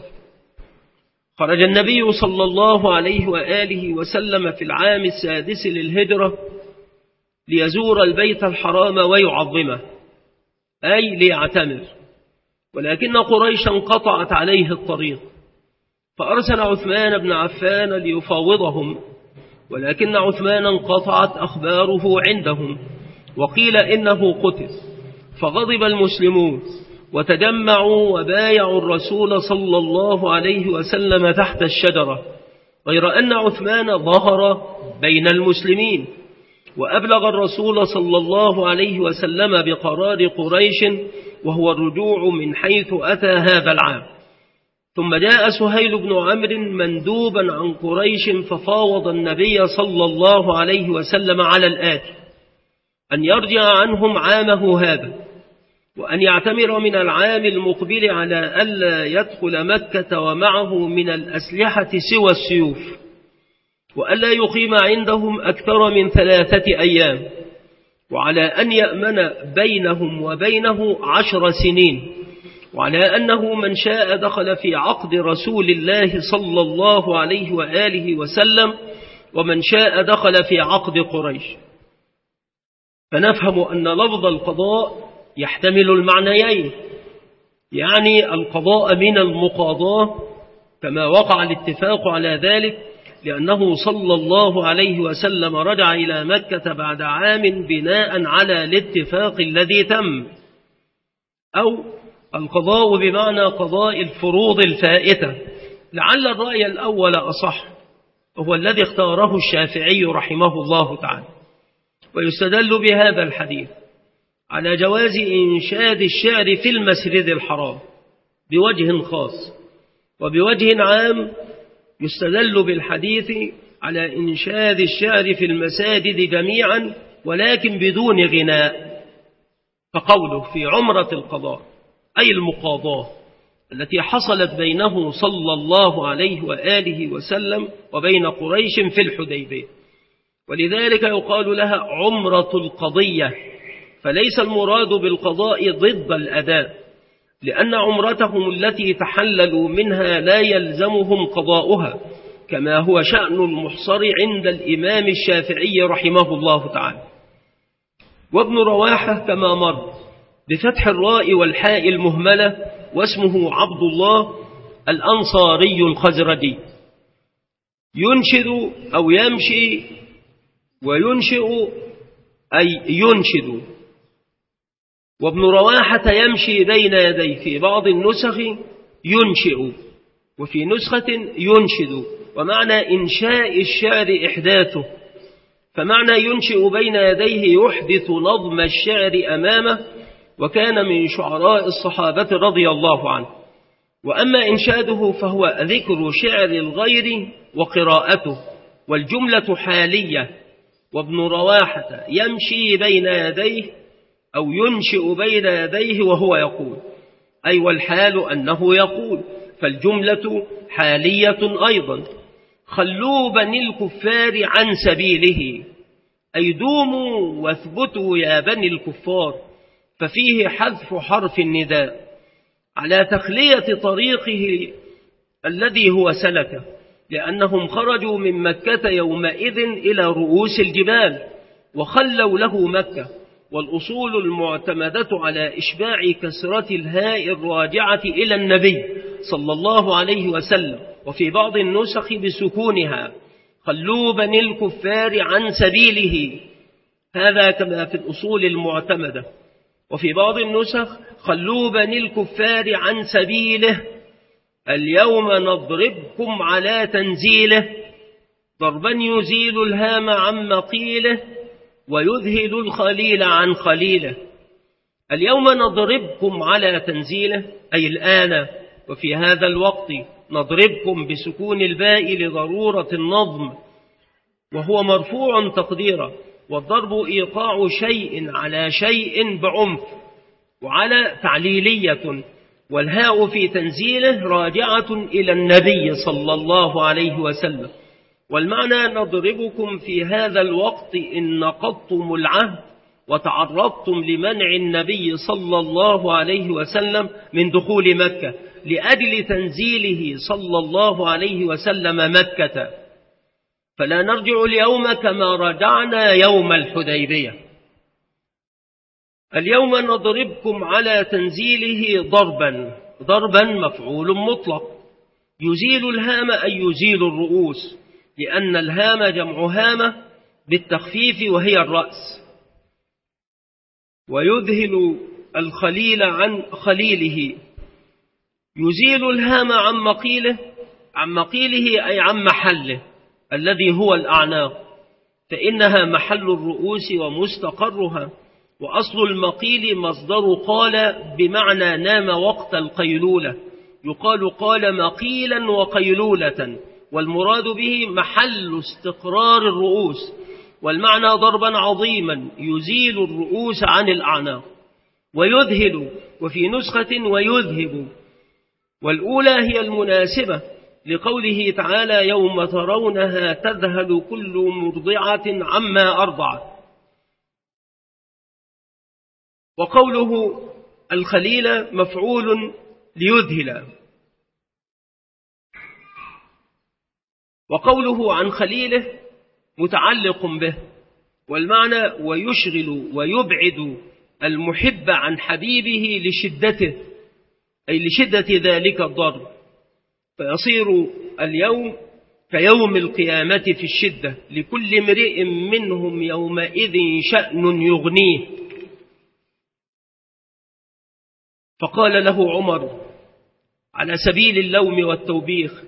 S1: خرج النبي صلى الله عليه وآله وسلم في العام 6 للهجرة ليزور البيت الحرام ويعظمه، أي ليعتمر، ولكن قريشا قطعت عليه الطريق، فأرسل عثمان بن عفان ليفاوضهم، ولكن عثمان انقطعت أخباره عندهم، وقيل إنه قتل. فغضب المسلمون وتجمعوا وبايعوا الرسول صلى الله عليه وسلم تحت الشجرة، غير أن عثمان ظهر بين المسلمين وأبلغ الرسول صلى الله عليه وسلم بقرار قريش، وهو الرجوع من حيث أتى هذا العام. ثم جاء سهيل بن عمرو مندوبا عن قريش ففاوض النبي صلى الله عليه وسلم على الآتي: أن يرجع عنهم عامه هذا، وأن يعتمر من العام المقبل على ألا يدخل مكة ومعه من الأسلحة سوى السيوف، وألا يقيم عندهم أكثر من 3 أيام، وعلى أن يأمن بينهم وبينه 10 سنين، وعلى أنه من شاء دخل في عقد رسول الله صلى الله عليه وآله وسلم، ومن شاء دخل في عقد قريش. فنفهم أن لفظ القضاء يحتمل المعنيين، يعني القضاء من المقاضاة كما وقع الاتفاق على ذلك، لأنه صلى الله عليه وسلم رجع إلى مكة بعد عام بناء على الاتفاق الذي تم، أو القضاء بمعنى قضاء الفروض الفائتة. لعل الرأي الأول أصح، وهو الذي اختاره الشافعي رحمه الله تعالى. ويستدل بهذا الحديث على جواز إنشاد الشعر في المسجد الحرام بوجه خاص، وبوجه عام يستدل بالحديث على إنشاد الشعر في المساجد جميعا ولكن بدون غناء. فقوله في عمرة القضاء أي المقاضاة التي حصلت بينه صلى الله عليه وآله وسلم وبين قريش في الحديبية، ولذلك يقال لها عمرة القضية، فليس المراد بالقضاء ضد الأداء، لأن عمرتهم التي تحللوا منها لا يلزمهم قضاؤها، كما هو شأن المحصر عند الإمام الشافعي رحمه الله تعالى. وابن رواحة كما مر بفتح الراء والحاء المهملة، واسمه عبد الله الأنصاري الخزرجي، ينشد أو يمشي، وينشئ أي ينشد. وابن رواحة يمشي بين يديه، في بعض النسخ ينشئ، وفي نسخة ينشد، ومعنى إنشاء الشعر إحداثه، فمعنى ينشئ بين يديه يحدث نظم الشعر أمامه، وكان من شعراء الصحابة رضي الله عنه. وأما إنشاده فهو ذكر شعر الغير وقراءته، والجملة حالية. وابن رواحة يمشي بين يديه أو ينشئ بين يديه وهو يقول، أي والحال أنه يقول، فالجملة حالية أيضا. خلوا بني الكفار عن سبيله، أي دوموا واثبتوا يا بني الكفار، ففيه حذف حرف النداء على تخلية طريقه الذي هو سلكه، لأنهم خرجوا من مكة يومئذ إلى رؤوس الجبال، وخلوا له مكة. والأصول المعتمدة على إشباع كسرة الهاء الراجعة إلى النبي صلى الله عليه وسلم، وفي بعض النسخ بسكونها: خلوا بني الكفار عن سبيله، هذا كما في الأصول المعتمدة. وفي بعض النسخ: خلوا بني الكفار عن سبيله، اليوم نضربكم على تنزيله، ضربا يزيل الهام عن مقيله ويذهل الخليل عن خليله. اليوم نضربكم على تنزيله أي الآن وفي هذا الوقت، نضربكم بسكون الباء لضرورة النظم، وهو مرفوع تقديرا، والضرب إيقاع شيء على شيء بعنف، وعلى تعليلية، والهاء في تنزيله راجعة إلى النبي صلى الله عليه وسلم. والمعنى: نضربكم في هذا الوقت إن نقضتم العهد وتعرضتم لمنع النبي صلى الله عليه وسلم من دخول مكة لأجل تنزيله صلى الله عليه وسلم مكة، فلا نرجع اليوم كما رجعنا يوم الحديبية. اليوم نضربكم على تنزيله ضربا مفعول مطلق، يزيل الهام أي يزيل الرؤوس، لأن الهام جمع هامة بالتخفيف وهي الرأس. ويذهل الخليل عن خليله، يزيل الهام عن مقيله أي عن محله الذي هو الأعناق، فإنها محل الرؤوس ومستقرها. وأصل المقيل مصدر قال بمعنى نام وقت القيلولة، يقال قال مقيلا وقيلولة، والمراد به محل استقرار الرؤوس، والمعنى ضربا عظيما يزيل الرؤوس عن الأعناق. ويذهل، وفي نسخة ويذهب، والأولى هي المناسبة لقوله تعالى: يوم ترونها تذهل كل مرضعة عما أرضعت. وقوله الخليل مفعول ليذهل. وقوله عن خليله متعلق به، والمعنى: ويشغل ويبعد المحب عن حبيبه لشدته، أي لشدة ذلك الضرب، فيصير اليوم كيوم القيامة في الشدة، لكل امرئ منهم يومئذ شأن يغنيه. فقال له عمر على سبيل اللوم والتوبيخ: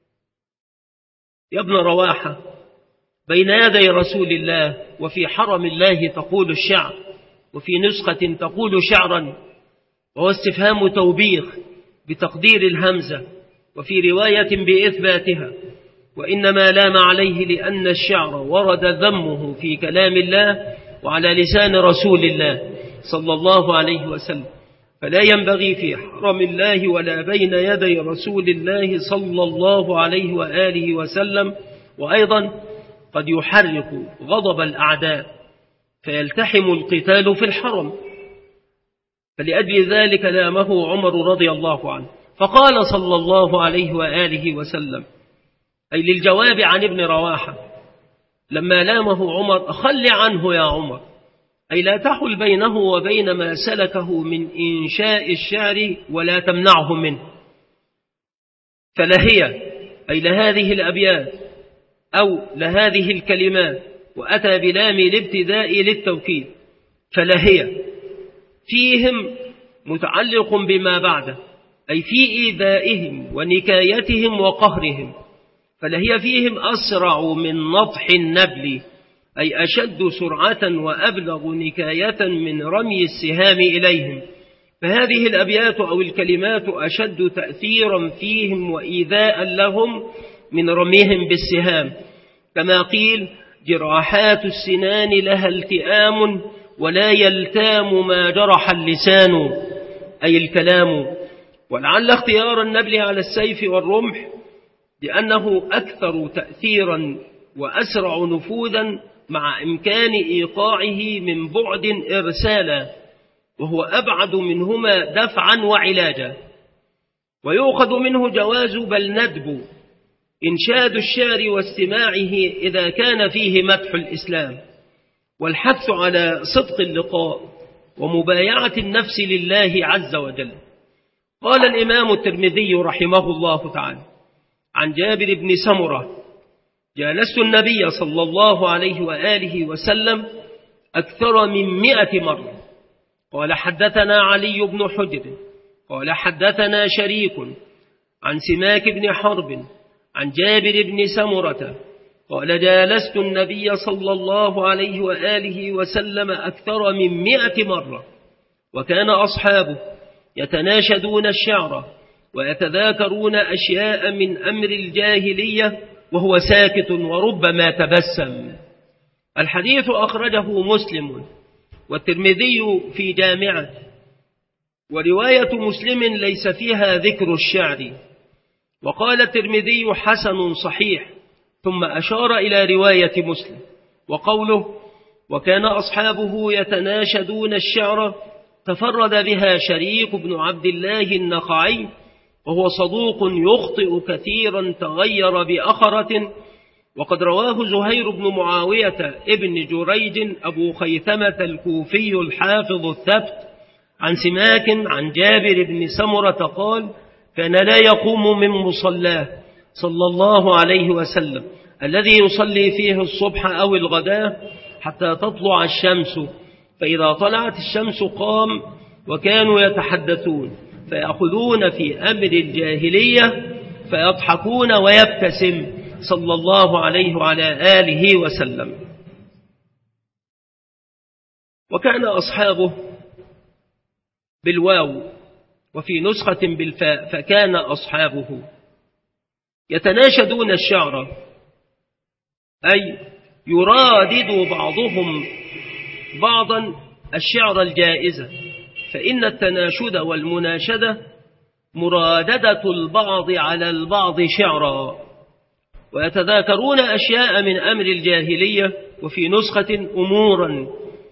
S1: يا ابن رواحة، بين يدي رسول الله وفي حرم الله تقول الشعر، وفي نسخة تقول شعرا، وهو استفهام توبيخ بتقدير الهمزة، وفي رواية بإثباتها، وإنما لام عليه لأن الشعر ورد ذمه في كلام الله وعلى لسان رسول الله صلى الله عليه وسلم، فلا ينبغي في حرم الله ولا بين يدي رسول الله صلى الله عليه وآله وسلم. وأيضا قد يحرك غضب الأعداء فيلتحم القتال في الحرم، فلأجل ذلك لامه عمر رضي الله عنه. فقال صلى الله عليه وآله وسلم، أي للجواب عن ابن رواحة لما لامه عمر: خل عنه يا عمر، أي لا تحل بينه وبين ما سلكه من إنشاء الشعر ولا تمنعه منه. فلهي، أي لهذه الأبيات أو لهذه الكلمات، وأتى بلام الابتداء للتوكيد، فلهي فيهم متعلق بما بعده، أي في إيذائهم ونكايتهم وقهرهم، فلهي فيهم أسرع من نطح النبل، أي أشد سرعة وأبلغ نكاية من رمي السهام إليهم. فهذه الأبيات أو الكلمات أشد تأثيرا فيهم وإيذاء لهم من رميهم بالسهام، كما قيل: جراحات السنان لها التئام ولا يلتام ما جرح اللسان، أي الكلام. ولعل اختيار النبل على السيف والرمح لأنه أكثر تأثيرا وأسرع نفوذا، مع إمكان إيقاعه من بعد إرسالا، وهو أبعد منهما دفعا وعلاجا. ويؤخذ منه جواز بل ندب إنشاد الشعر واستماعه إذا كان فيه مدح الإسلام،
S2: والحث على صدق اللقاء ومبايعة النفس لله عز وجل. قال الإمام الترمذي رحمه الله تعالى عن جابر بن سمرة: جالست النبي صلى الله عليه وآله وسلم أكثر من 100 مرة. قال: حدثنا علي بن حجر قال: حدثنا شريك عن سماك بن حرب عن جابر بن سمرة قال: جالست النبي صلى الله عليه وآله وسلم أكثر من 100 مرة، وكان أصحابه يتناشدون الشعر ويتذاكرون أشياء من أمر الجاهلية وهو ساكت وربما تبسم. الحديث أخرجه مسلم والترمذي في جامعه، ورواية مسلم ليس فيها ذكر الشعر. وقال الترمذي: حسن صحيح، ثم أشار إلى رواية مسلم. وقوله: وكان أصحابه يتناشدون الشعر، تفرد بها شريك بن عبد الله النخعي، وهو صدوق يخطئ كثيرا تغير بأخرة. وقد رواه زهير بن معاوية ابن جريج أبو خيثمة الكوفي الحافظ الثبت عن سماك عن جابر بن سمرة قال: كان لا يقوم من مصلاه صلى الله عليه وسلم الذي يصلي فيه الصبح أو الغداء حتى تطلع الشمس، فإذا طلعت الشمس قام، وكانوا يتحدثون فيأخذون في أمر الجاهلية فيضحكون ويبتسم صلى الله عليه وعلى آله وسلم. وكان أصحابه بالواو، وفي نسخة بالفاء، فكان أصحابه يتناشدون الشعر، أي يرادد بعضهم بعضا الشعر الجائزة، فإن التناشد والمناشدة مراددة البعض على البعض شعرا. ويتذاكرون أشياء من أمر الجاهلية، وفي نسخة أمورا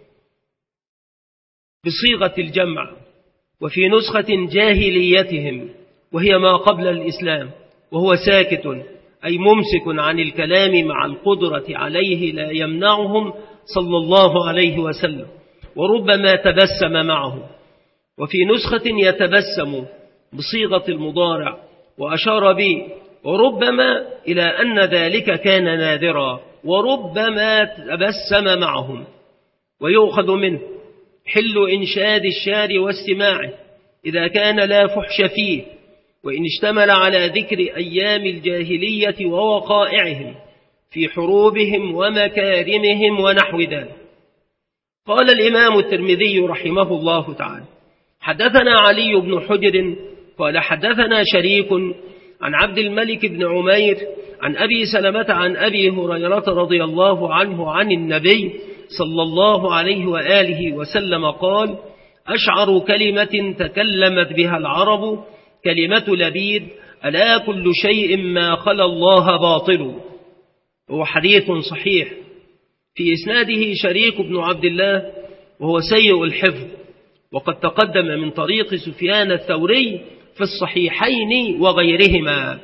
S2: بصيغة الجمع، وفي نسخة جاهليتهم، وهي ما قبل الإسلام، وهو ساكت أي ممسك عن الكلام مع القدرة عليه لا يمنعهم صلى الله عليه وسلم، وربما تبسم معه. وفي نسخة يتبسم بصيغة المضارع، وأشار به وربما إلى أن ذلك كان نادرا، وربما تبسم معهم. ويؤخذ منه حل إنشاد الشعر واستماعه إذا كان لا فحش فيه، وإن اشتمل على ذكر أيام الجاهلية ووقائعهم في حروبهم ومكارمهم ونحو ذلك. قال الإمام الترمذي رحمه الله تعالى: حدثنا علي بن حجر قال: حدثنا شريك عن عبد الملك بن عمير عن أبي سلمة عن أبي هريرة رضي الله عنه عن النبي صلى الله عليه وآله وسلم قال: أشعر كلمة تكلمت بها العرب كلمة لبيد: ألا كل شيء ما خلا الله باطل. هو حديث صحيح، في إسناده شريك بن عبد الله وهو سيء الحفظ، وقد تقدم من طريق سفيان الثوري في الصحيحين وغيرهما.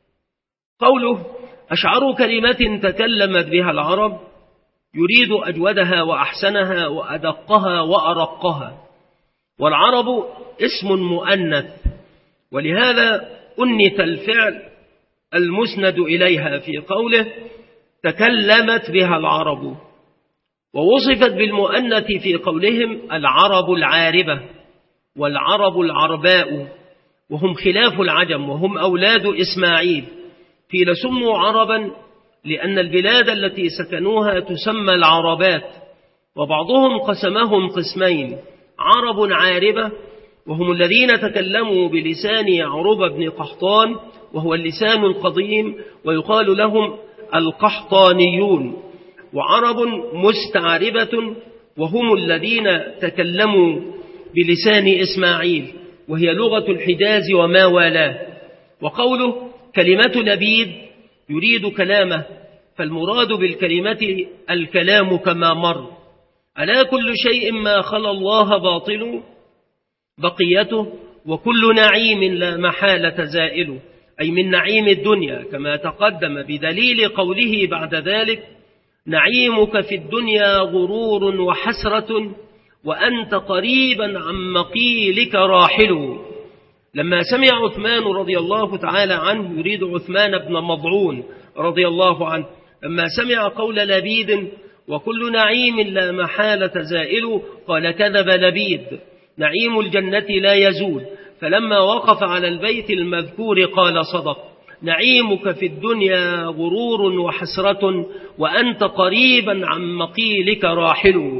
S2: قوله: أشعر كلمة تكلمت بها العرب، يريد أجودها وأحسنها وأدقها وأرقها. والعرب اسم مؤنث، ولهذا أنث الفعل المسند إليها في قوله: تكلمت بها العرب، ووصفت بالمؤنث في قولهم: العرب العاربة والعرب العرباء، وهم خلاف العجم، وهم أولاد إسماعيل. قيل سموا عربا لأن البلاد التي سكنوها تسمى العربات، وبعضهم قسمهم قسمين: عرب عاربة، وهم الذين تكلموا بلسان يعرب بن قحطان، وهو اللسان القديم، ويقال لهم القحطانيون، وعرب مستعربة، وهم الذين تكلموا بلسان إسماعيل، وهي لغة الحجاز وما والاه. وقوله كلمة لبيد يريد كلامه، فالمراد بالكلمة الكلام كما مر. ألا كل شيء ما خلا الله باطل بقيته، وكل نعيم لا محالة زائل، أي من نعيم الدنيا، كما تقدم بدليل قوله بعد ذلك: نعيمك في الدنيا غرور وحسرة وأنت قريبا عن مقيلك راحل. لما سمع عثمان رضي الله تعالى عنه، يريد عثمان بن مضعون رضي الله عنه، لما سمع قول لبيد وكل نعيم لا محالة زائل، قال كذب لبيد، نعيم الجنة لا يزول. فلما وقف على البيت المذكور قال صدق، نعيمك في الدنيا غرور وحسرة وأنت قريبا عن مقيلك راحل.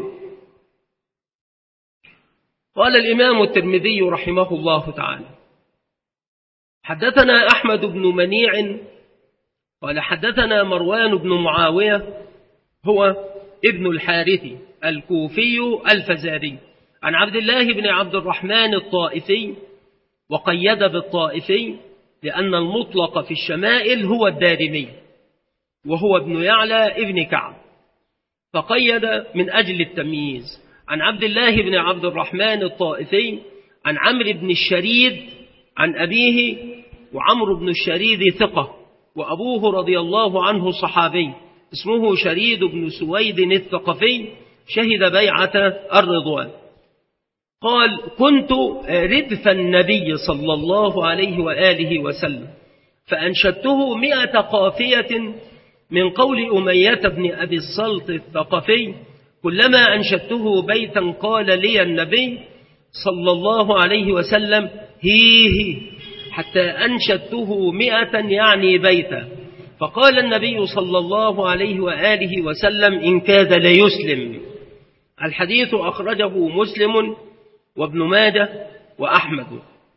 S2: قال الإمام الترمذي رحمه الله تعالى: حدثنا أحمد بن منيع قال حدثنا مروان بن معاوية هو ابن الحارث الكوفي الفزاري عن عبد الله بن عبد الرحمن الطائفي، وقيد بالطائفي لأن المطلق في الشمائل هو الدارمي، وهو ابن يعلى ابن كعب، فقيد من أجل التمييز. عن عبد الله بن عبد الرحمن الطائفي عن عمرو بن الشريد عن أبيه، وعمرو بن الشريد ثقة، وأبوه رضي الله عنه صحابي اسمه شريد بن سويد الثقفي، شهد بيعة الرضوان. قال: كنت ردف النبي صلى الله عليه وآله وسلم فأنشدته 100 قافية من قول أمية بن أبي الصلت الثقفي، كلما أنشدته بيتا قال لي النبي صلى الله عليه وسلم هيه، حتى أنشدته 100 يعني بيتا، فقال النبي صلى الله عليه وآله وسلم إن كاد ليسلم. الحديث أخرجه مسلم وابن ماجه وأحمد.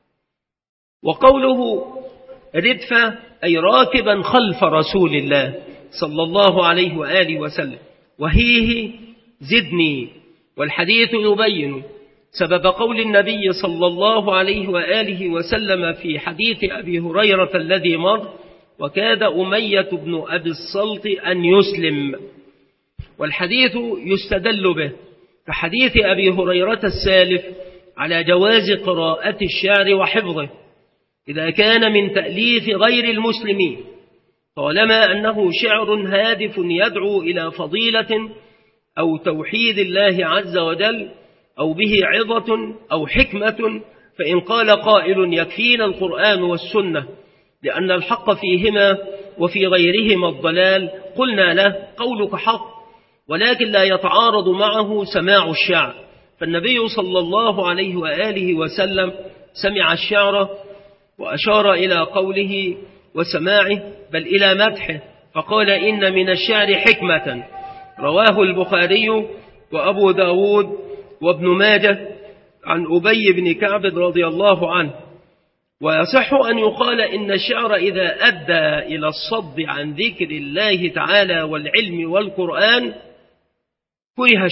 S2: وقوله ردف أي راكبا خلف رسول الله صلى الله عليه وآله وسلم، وهيه زدني. والحديث يبين سبب قول النبي صلى الله عليه وآله وسلم في حديث أبي هريرة الذي مر: وكاد أمية بن أبي الصلت أن يسلم. والحديث يستدل به كحديث أبي هريرة السالف على جواز قراءة الشعر وحفظه إذا كان من تأليف غير المسلمين، طالما أنه شعر هادف يدعو إلى فضيلة أو توحيد الله عز وجل أو به عظة أو حكمة. فإن قال قائل يكفينا القرآن والسنة لأن الحق فيهما وفي غيرهما الضلال، قلنا له قولك حق، ولكن لا يتعارض معه سماع الشعر. فالنبي صلى الله عليه وآله وسلم سمع الشعر وأشار إلى قوله وسماعه، بل إلى مدحه، فقال إن من الشعر حكمة. رواه البخاري وأبو داود وابن ماجه عن أبي بن كعب رضي الله عنه. ويصح أن يقال إن الشعر إذا أدى إلى الصد عن ذكر الله تعالى والعلم والقرآن كره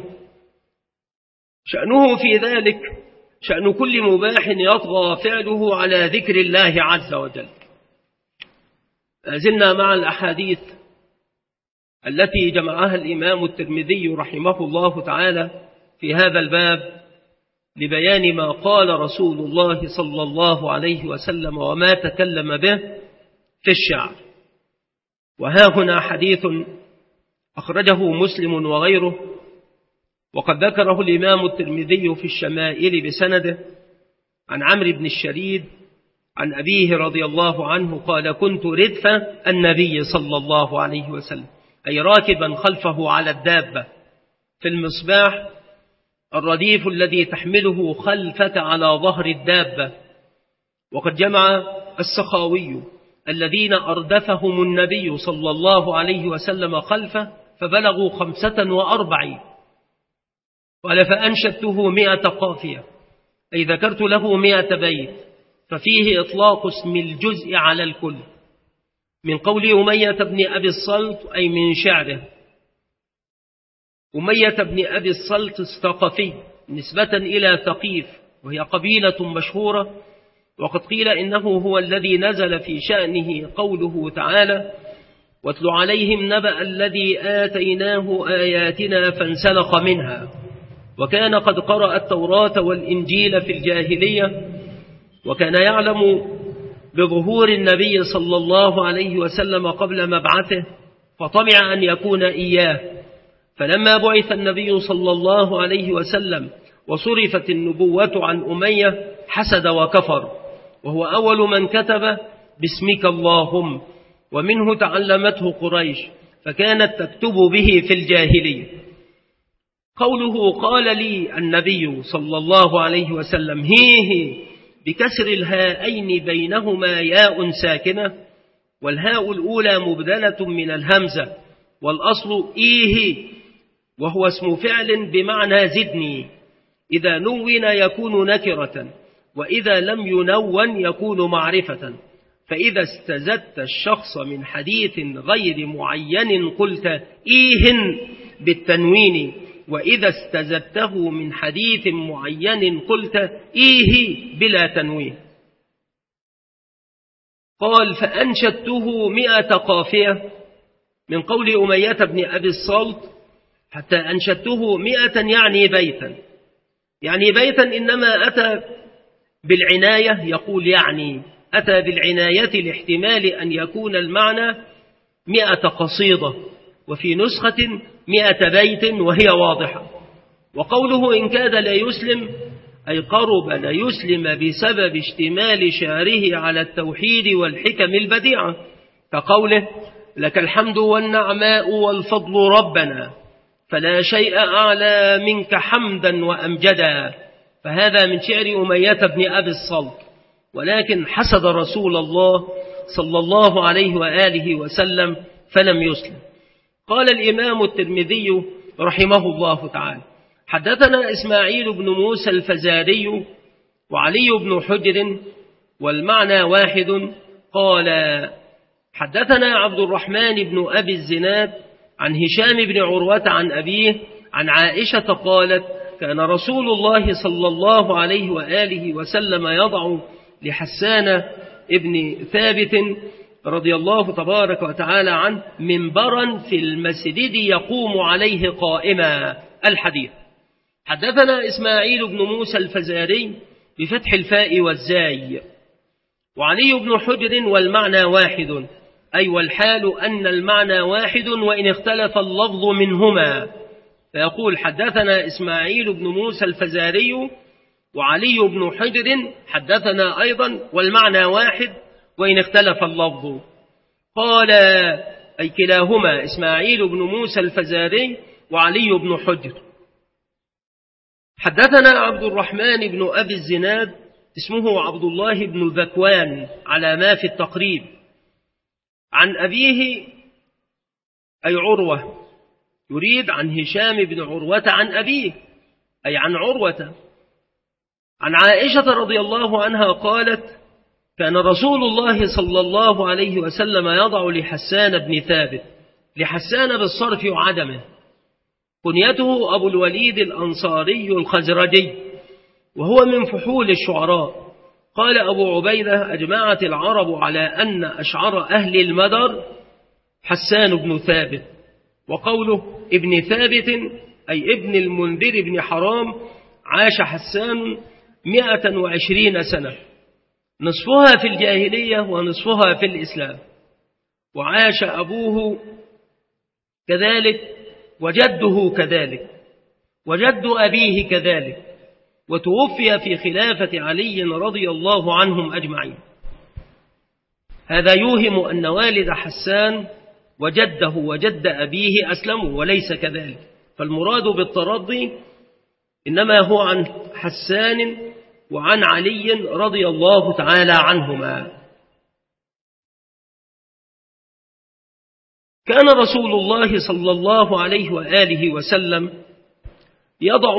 S2: شأنه في ذلك شأن كل مباح يطغى فعله على ذكر الله عز وجل. زلنا مع الأحاديث التي جمعها الإمام الترمذي رحمه الله تعالى في هذا الباب لبيان ما قال رسول الله صلى الله عليه وسلم وما تكلم به في الشعر. وها هنا حديث أخرجه مسلم وغيره، وقد ذكره الإمام الترمذي في الشمائل بسنده عن عمرو بن الشريد عن أبيه رضي الله عنه قال: كنت ردف النبي صلى الله عليه وسلم، أي راكبا خلفه على الدابة في المصباح الرديف الذي تحمله خلفك على ظهر الدابة. وقد جمع السخاوي الذين أردفهم النبي صلى الله عليه وسلم خلفه فبلغوا 45. قال: فأنشدته 100 قافية، أي ذكرت له 100 بيت، ففيه إطلاق اسم الجزء على الكل، من قول أمية بن أبي الصلت أي من شعره. أمية بن أبي الصلت الثقفي نسبة إلى ثقيف، وهي قبيلة مشهورة، وقد قيل إنه هو الذي نزل في شأنه قوله تعالى: واتل عليهم نبأ الذي آتيناه آياتنا فانسلخ منها، وكان قد قرأ التوراة والإنجيل في الجاهلية، وكان يعلم بظهور النبي صلى الله عليه وسلم قبل مبعثه فطمع أن يكون إياه. فلما بعث النبي صلى الله عليه وسلم وصرفت النبوة عن أمية حسد وكفر، وهو أول من كتب باسمك اللهم، ومنه تعلمته قريش فكانت تكتب به في الجاهلية. قوله قال لي النبي صلى الله عليه وسلم هيه بكسر الهاءين بينهما ياء ساكنة، والهاء الأولى مبدلة من الهمزة، والأصل إيه، وهو اسم فعل بمعنى زدني، إذا نون يكون نكرة، وإذا لم ينون يكون معرفة. فإذا استزدت الشخص من حديث غير معين قلت إيه بالتنوين، وإذا استزدته من حديث معين قلت إيه بلا تنوين. قال فأنشدته 100 قافية من قول أمية بن أبي الصلت حتى أنشدته 100 يعني بيتا إنما أتى بالعناية، يقول يعني أتى بالعناية لاحتمال أن يكون المعنى 100 قصيدة، وفي نسخة 100 بيت وهي واضحة. وقوله إن كاد لا يسلم أي قرب لا يسلم بسبب اشتمال شعره على التوحيد والحكم البديعة، كقوله لك الحمد والنعماء والفضل ربنا فلا شيء أعلى منك حمدا وأمجدا. فهذا من شعر أمية بن أبي الصلت، ولكن حسد رسول الله صلى الله عليه وآله وسلم فلم يسلم. قال الإمام الترمذي رحمه الله تعالى حدثنا إسماعيل بن موسى الفزاري وعلي بن حجر والمعنى واحد. قال حدثنا عبد الرحمن بن أبي الزناد عن هشام بن عروة عن أبيه عن عائشة قالت كان رسول الله صلى الله عليه وآله وسلم يضع لحسان ابن ثابت رضي الله تبارك وتعالى عنه منبرا في المسجد يقوم عليه قائما. الحديث. حدثنا إسماعيل بن موسى الفزاري بفتح الفاء والزاي، وعلي بن حجر والمعنى واحد، أي والحال أن المعنى واحد وإن اختلف اللفظ منهما. فيقول حدثنا إسماعيل بن موسى الفزاري وعلي بن حجر حدثنا أيضا والمعنى واحد وإن اختلف اللفظ. قال أي كلاهما إسماعيل بن موسى الفزاري وعلي بن حجر. حدثنا عبد الرحمن بن أبي الزناد اسمه عبد الله بن ذكوان على ما في التقريب عن أبيه أي عروة، يريد عن هشام بن عروة عن أبيه أي عن عروة عن عائشة رضي الله عنها قالت كان رسول الله صلى الله عليه وسلم يضع لحسان بن ثابت، لحسان بالصرف وعدمه، كنيته أبو الوليد الأنصاري الخزرجي، وهو من فحول الشعراء. قال أبو عبيدة أجمعت العرب على أن أشعر أهل المدر حسان بن ثابت. وقوله ابن ثابت أي ابن المنذر بن حرام، عاش حسان 120 سنة، نصفها في الجاهلية ونصفها في الإسلام، وعاش أبوه كذلك وجده كذلك وجد أبيه كذلك، وتوفي في خلافة علي رضي الله عنهم أجمعين. هذا يوهم أن والد حسان وجده وجد أبيه أسلموا، وليس كذلك، فالمراد بالترضي إنما هو عن حسان وعن علي رضي الله تعالى عنهما. كان رسول الله صلى الله عليه وآله وسلم يضع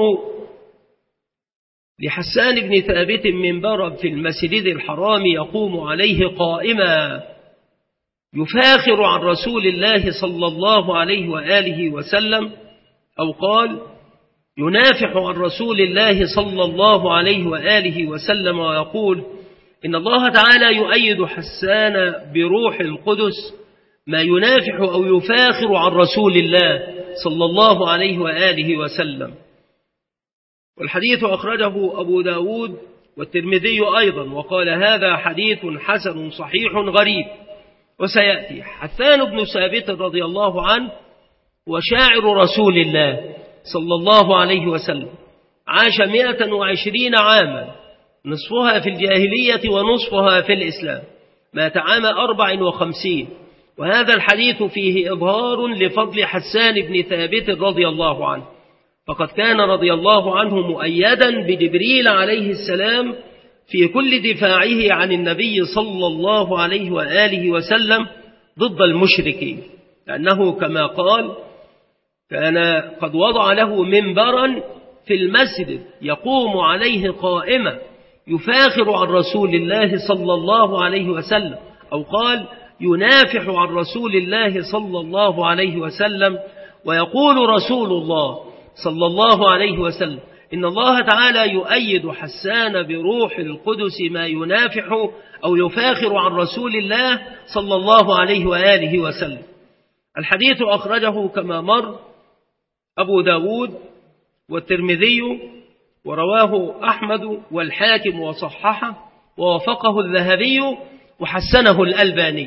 S2: لحسان بن ثابت منبرا في المسجد الحرام يقوم عليه قائما، يفاخر عن رسول الله صلى الله عليه وآله وسلم، أو قال ينافح عن رسول الله صلى الله عليه وآله وسلم ويقول إن الله تعالى يؤيد حسان بروح القدس ما ينافح أو يفاخر عن رسول الله صلى الله عليه وآله وسلم. والحديث أخرجه أبو داود والترمذي أيضا، وقال هذا حديث حسن صحيح غريب. وسيأتي. حسان بن ثابت رضي الله عنه وشاعر رسول الله صلى الله عليه وسلم، عاش 120 عاما، نصفها في الجاهلية ونصفها في الإسلام، مات عام 54. وهذا الحديث فيه إظهار لفضل حسان بن ثابت رضي الله عنه، فقد كان رضي الله عنه مؤيدا بجبريل عليه السلام في كل دفاعه عن النبي صلى الله عليه وآله وسلم ضد المشركين، لأنه كما قال كان قد وضع له منبرا في المسجد يقوم عليه قائما يفاخر عن رسول الله صلى الله عليه وسلم، أو قال ينافح عن رسول الله صلى الله عليه وسلم، ويقول رسول الله صلى الله عليه وسلم إن الله تعالى يؤيد حسان بروح القدس ما ينافح أو يفاخر عن رسول الله صلى الله عليه وآله وسلم. الحديث أخرجه كما مر أبو داود والترمذي، ورواه أحمد والحاكم وصححه ووافقه الذهبي وحسنه الألباني.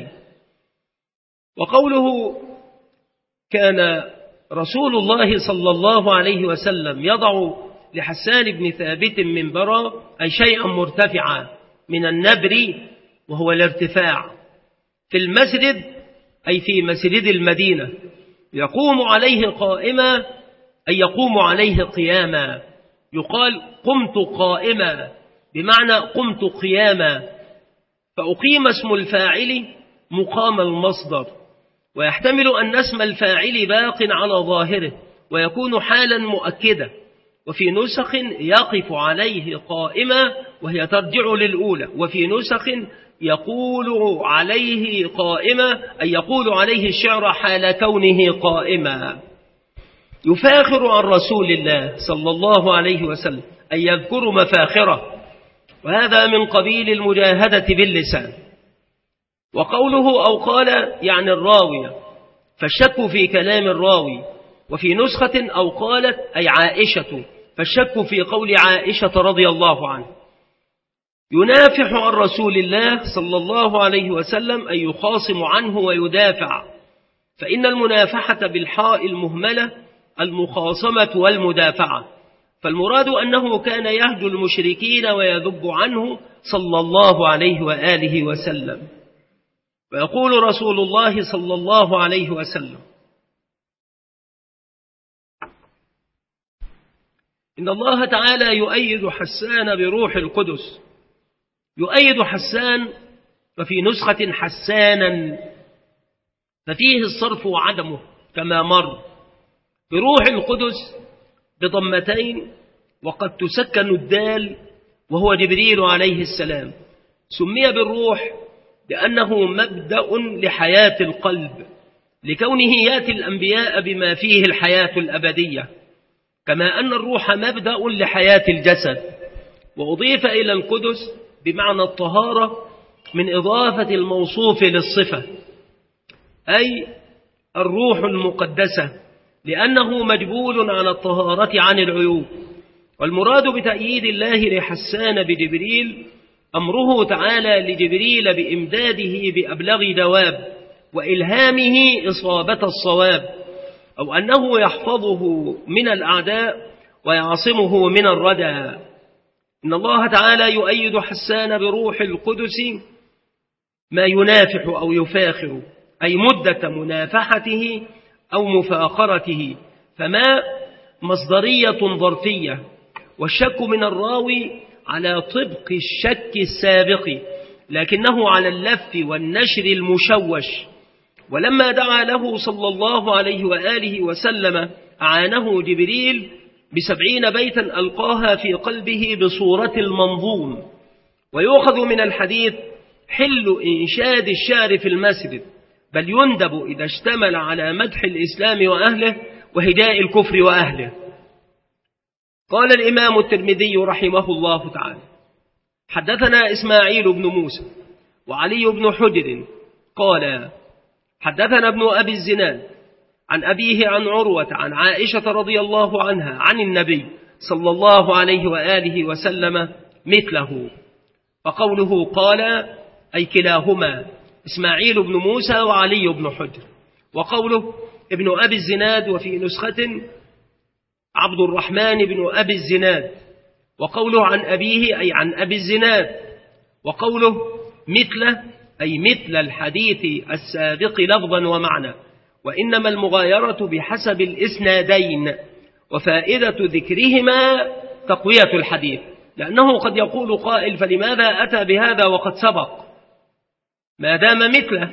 S2: وقوله كان رسول الله صلى الله عليه وسلم يضع لحسان بن ثابت منبرا، أي شيئا مرتفعا من النبر وهو الارتفاع، في المسجد أي في مسجد المدينة، يقوم عليه قائما أي يقوم عليه قياما. يقال قمت قائما بمعنى قمت قياما، فأقيم اسم الفاعل مقام المصدر، ويحتمل أن اسم الفاعل باق على ظاهره ويكون حالا مؤكدا. وفي نسخ يقف عليه قائما وهي ترجع للأولى، وفي نسخ يقول عليه قائما أي يقول عليه الشعر حال كونه قائما. يفاخر عن رسول الله صلى الله عليه وسلم أي يذكر مفاخره، وهذا من قبيل المجاهدة باللسان. وقوله أو قال يعني الراوية، فالشك في كلام الراوي. وفي نسخة أو قالت أي عائشة، فالشك في قول عائشة رضي الله عنه. ينافح عن رسول الله صلى الله عليه وسلم أي يخاصم عنه ويدافع، فإن المنافحة بالحاء المهملة المخاصمة والمدافعة، فالمراد أنه كان يهجو المشركين ويذب عنه صلى الله عليه وآله وسلم. ويقول رسول الله صلى الله عليه وسلم إن الله تعالى يؤيد حسان بروح القدس. يؤيد حسان، وفي نسخة حسانا، ففيه الصرف وعدمه كما مر. بروح القدس بضمتين، وقد تسكن الدال، وهو جبريل عليه السلام. سمي بالروح لأنه مبدأ لحياة القلب، لكونه يأتي الأنبياء بما فيه الحياة الأبدية، كما أن الروح مبدأ لحياة الجسد. وأضيف إلى القدس بمعنى الطهارة من إضافة الموصوف للصفة، أي الروح المقدسة، لأنه مجبول على الطهارة عن العيوب. والمراد بتأييد الله لحسان بجبريل أمره تعالى لجبريل بإمداده بأبلغ دواب وإلهامه إصابة الصواب، أو أنه يحفظه من الأعداء ويعصمه من الردى. إن الله تعالى يؤيد حسان بروح القدس ما ينافح أو يفاخر، أي مدة منافحته أو مفاخرته، فما مصدرية ظرفية. والشك من الراوي على طبق الشك السابق، لكنه على اللف والنشر المشوش. ولما دعا له صلى الله عليه وآله وسلم أعانه جبريل ب70 بيتا ألقاها في قلبه بصورة المنظوم. ويؤخذ من الحديث حل إنشاد الشعر في المسجد، بل يندب إذا اشتمل على مدح الإسلام وأهله وهداء الكفر وأهله. قال الإمام الترمذي رحمه الله تعالى حدثنا إسماعيل بن موسى وعلي بن حجر قال حدثنا ابن أبي الزناد عن أبيه عن عروة عن عائشة رضي الله عنها عن النبي صلى الله عليه وآله وسلم مثله. فقوله قال أي كلاهما إسماعيل بن موسى وعلي بن حجر. وقوله ابن أبي الزناد، وفي نسخة عبد الرحمن بن أبي الزناد. وقوله عن أبيه أي عن أبي الزناد. وقوله مثله أي مثل الحديث السابق لفظا ومعنى، وإنما المغايرة بحسب الإسنادين، وفائدة ذكرهما تقوية الحديث، لأنه قد يقول قائل فلماذا أتى بهذا وقد سبق ما دام مثله،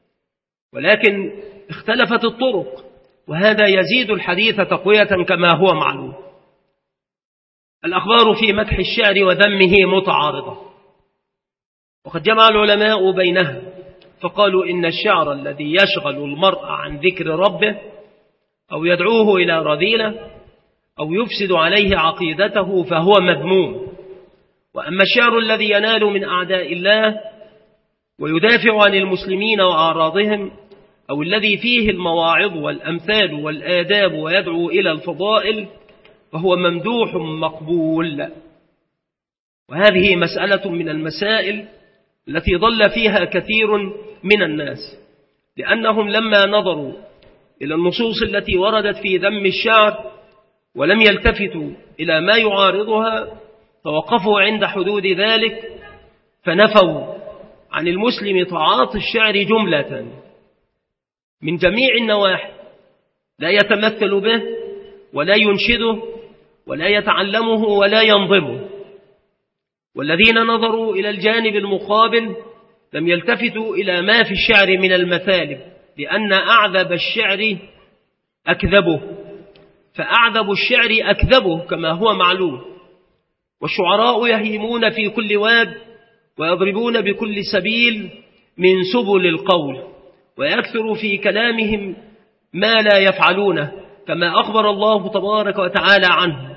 S2: ولكن اختلفت الطرق، وهذا يزيد الحديث تقوية كما هو معلوم. الأخبار في مدح الشعر وذمه متعارضة، وقد جمع العلماء بينها فقالوا إن الشعر الذي يشغل المرء عن ذكر ربه أو يدعوه إلى رذيلة أو يفسد عليه عقيدته فهو مذموم. وأما الشعر الذي ينال من أعداء الله ويدافع عن المسلمين وأعراضهم، أو الذي فيه المواعظ والأمثال والآداب ويدعو إلى الفضائل، فهو ممدوح مقبول. وهذه مسألة من المسائل التي ضل فيها كثير من الناس، لأنهم لما نظروا إلى النصوص التي وردت في ذم الشعر ولم يلتفتوا إلى ما يعارضها، توقفوا عند حدود ذلك، فنفوا عن المسلم تعاطي الشعر جملة من جميع النواحي، لا يتمثل به ولا ينشده ولا يتعلمه ولا ينظمه. والذين نظروا إلى الجانب المقابل لم يلتفتوا إلى ما في الشعر من المثالب، لأن أعذب الشعر أكذبه، فأعذب الشعر أكذبه كما هو معلوم. والشعراء يهيمون في كل واد ويضربون بكل سبيل من سبل القول، ويكثر في كلامهم ما لا يفعلونه كما أخبر الله تبارك وتعالى عنه.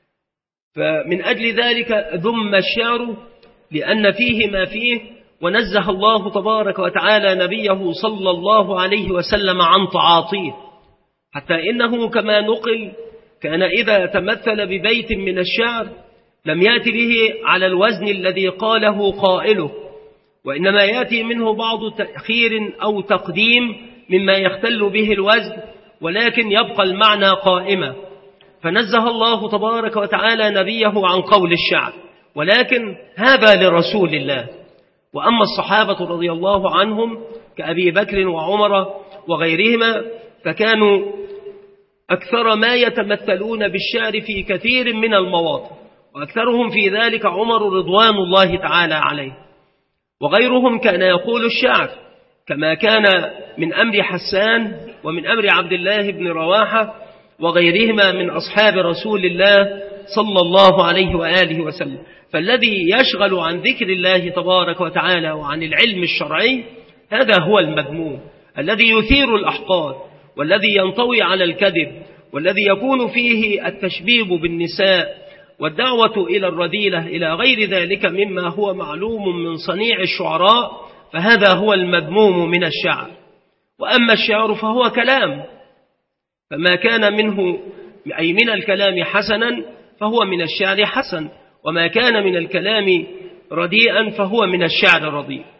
S2: فمن أجل ذلك ذم الشعر لأن فيه ما فيه، ونزه الله تبارك وتعالى نبيه صلى الله عليه وسلم عن تعاطيه، حتى إنه كما نقل كان إذا تمثل ببيت من الشعر لم يأتي به على الوزن الذي قاله قائله، وإنما يأتي منه بعض تأخير أو تقديم مما يختل به الوزن، ولكن يبقى المعنى قائما. فنزه الله تبارك وتعالى نبيه عن قول الشعر، ولكن هذا لرسول الله. وأما الصحابة رضي الله عنهم كأبي بكر وعمر وغيرهما فكانوا أكثر ما يتمثلون بالشعر في كثير من المواطن، وأكثرهم في ذلك عمر رضوان الله تعالى عليه. وغيرهم كان يقول الشعر كما كان من أمر حسان ومن أمر عبد الله بن رواحة وغيرهما من أصحاب رسول الله صلى الله عليه وآله وسلم. فالذي يشغل عن ذكر الله تبارك وتعالى وعن العلم الشرعي هذا هو المذموم، الذي يثير الأحقاد، والذي ينطوي على الكذب، والذي يكون فيه التشبيب بالنساء والدعوة إلى الرذيلة إلى غير ذلك مما هو معلوم من صنيع الشعراء، فهذا هو المذموم من الشعر. وأما الشعر فهو كلام، فما كان منه أي من الكلام حسنا فهو من الشعر حسن، وما كان من الكلام رديئا فهو من الشعر رديء.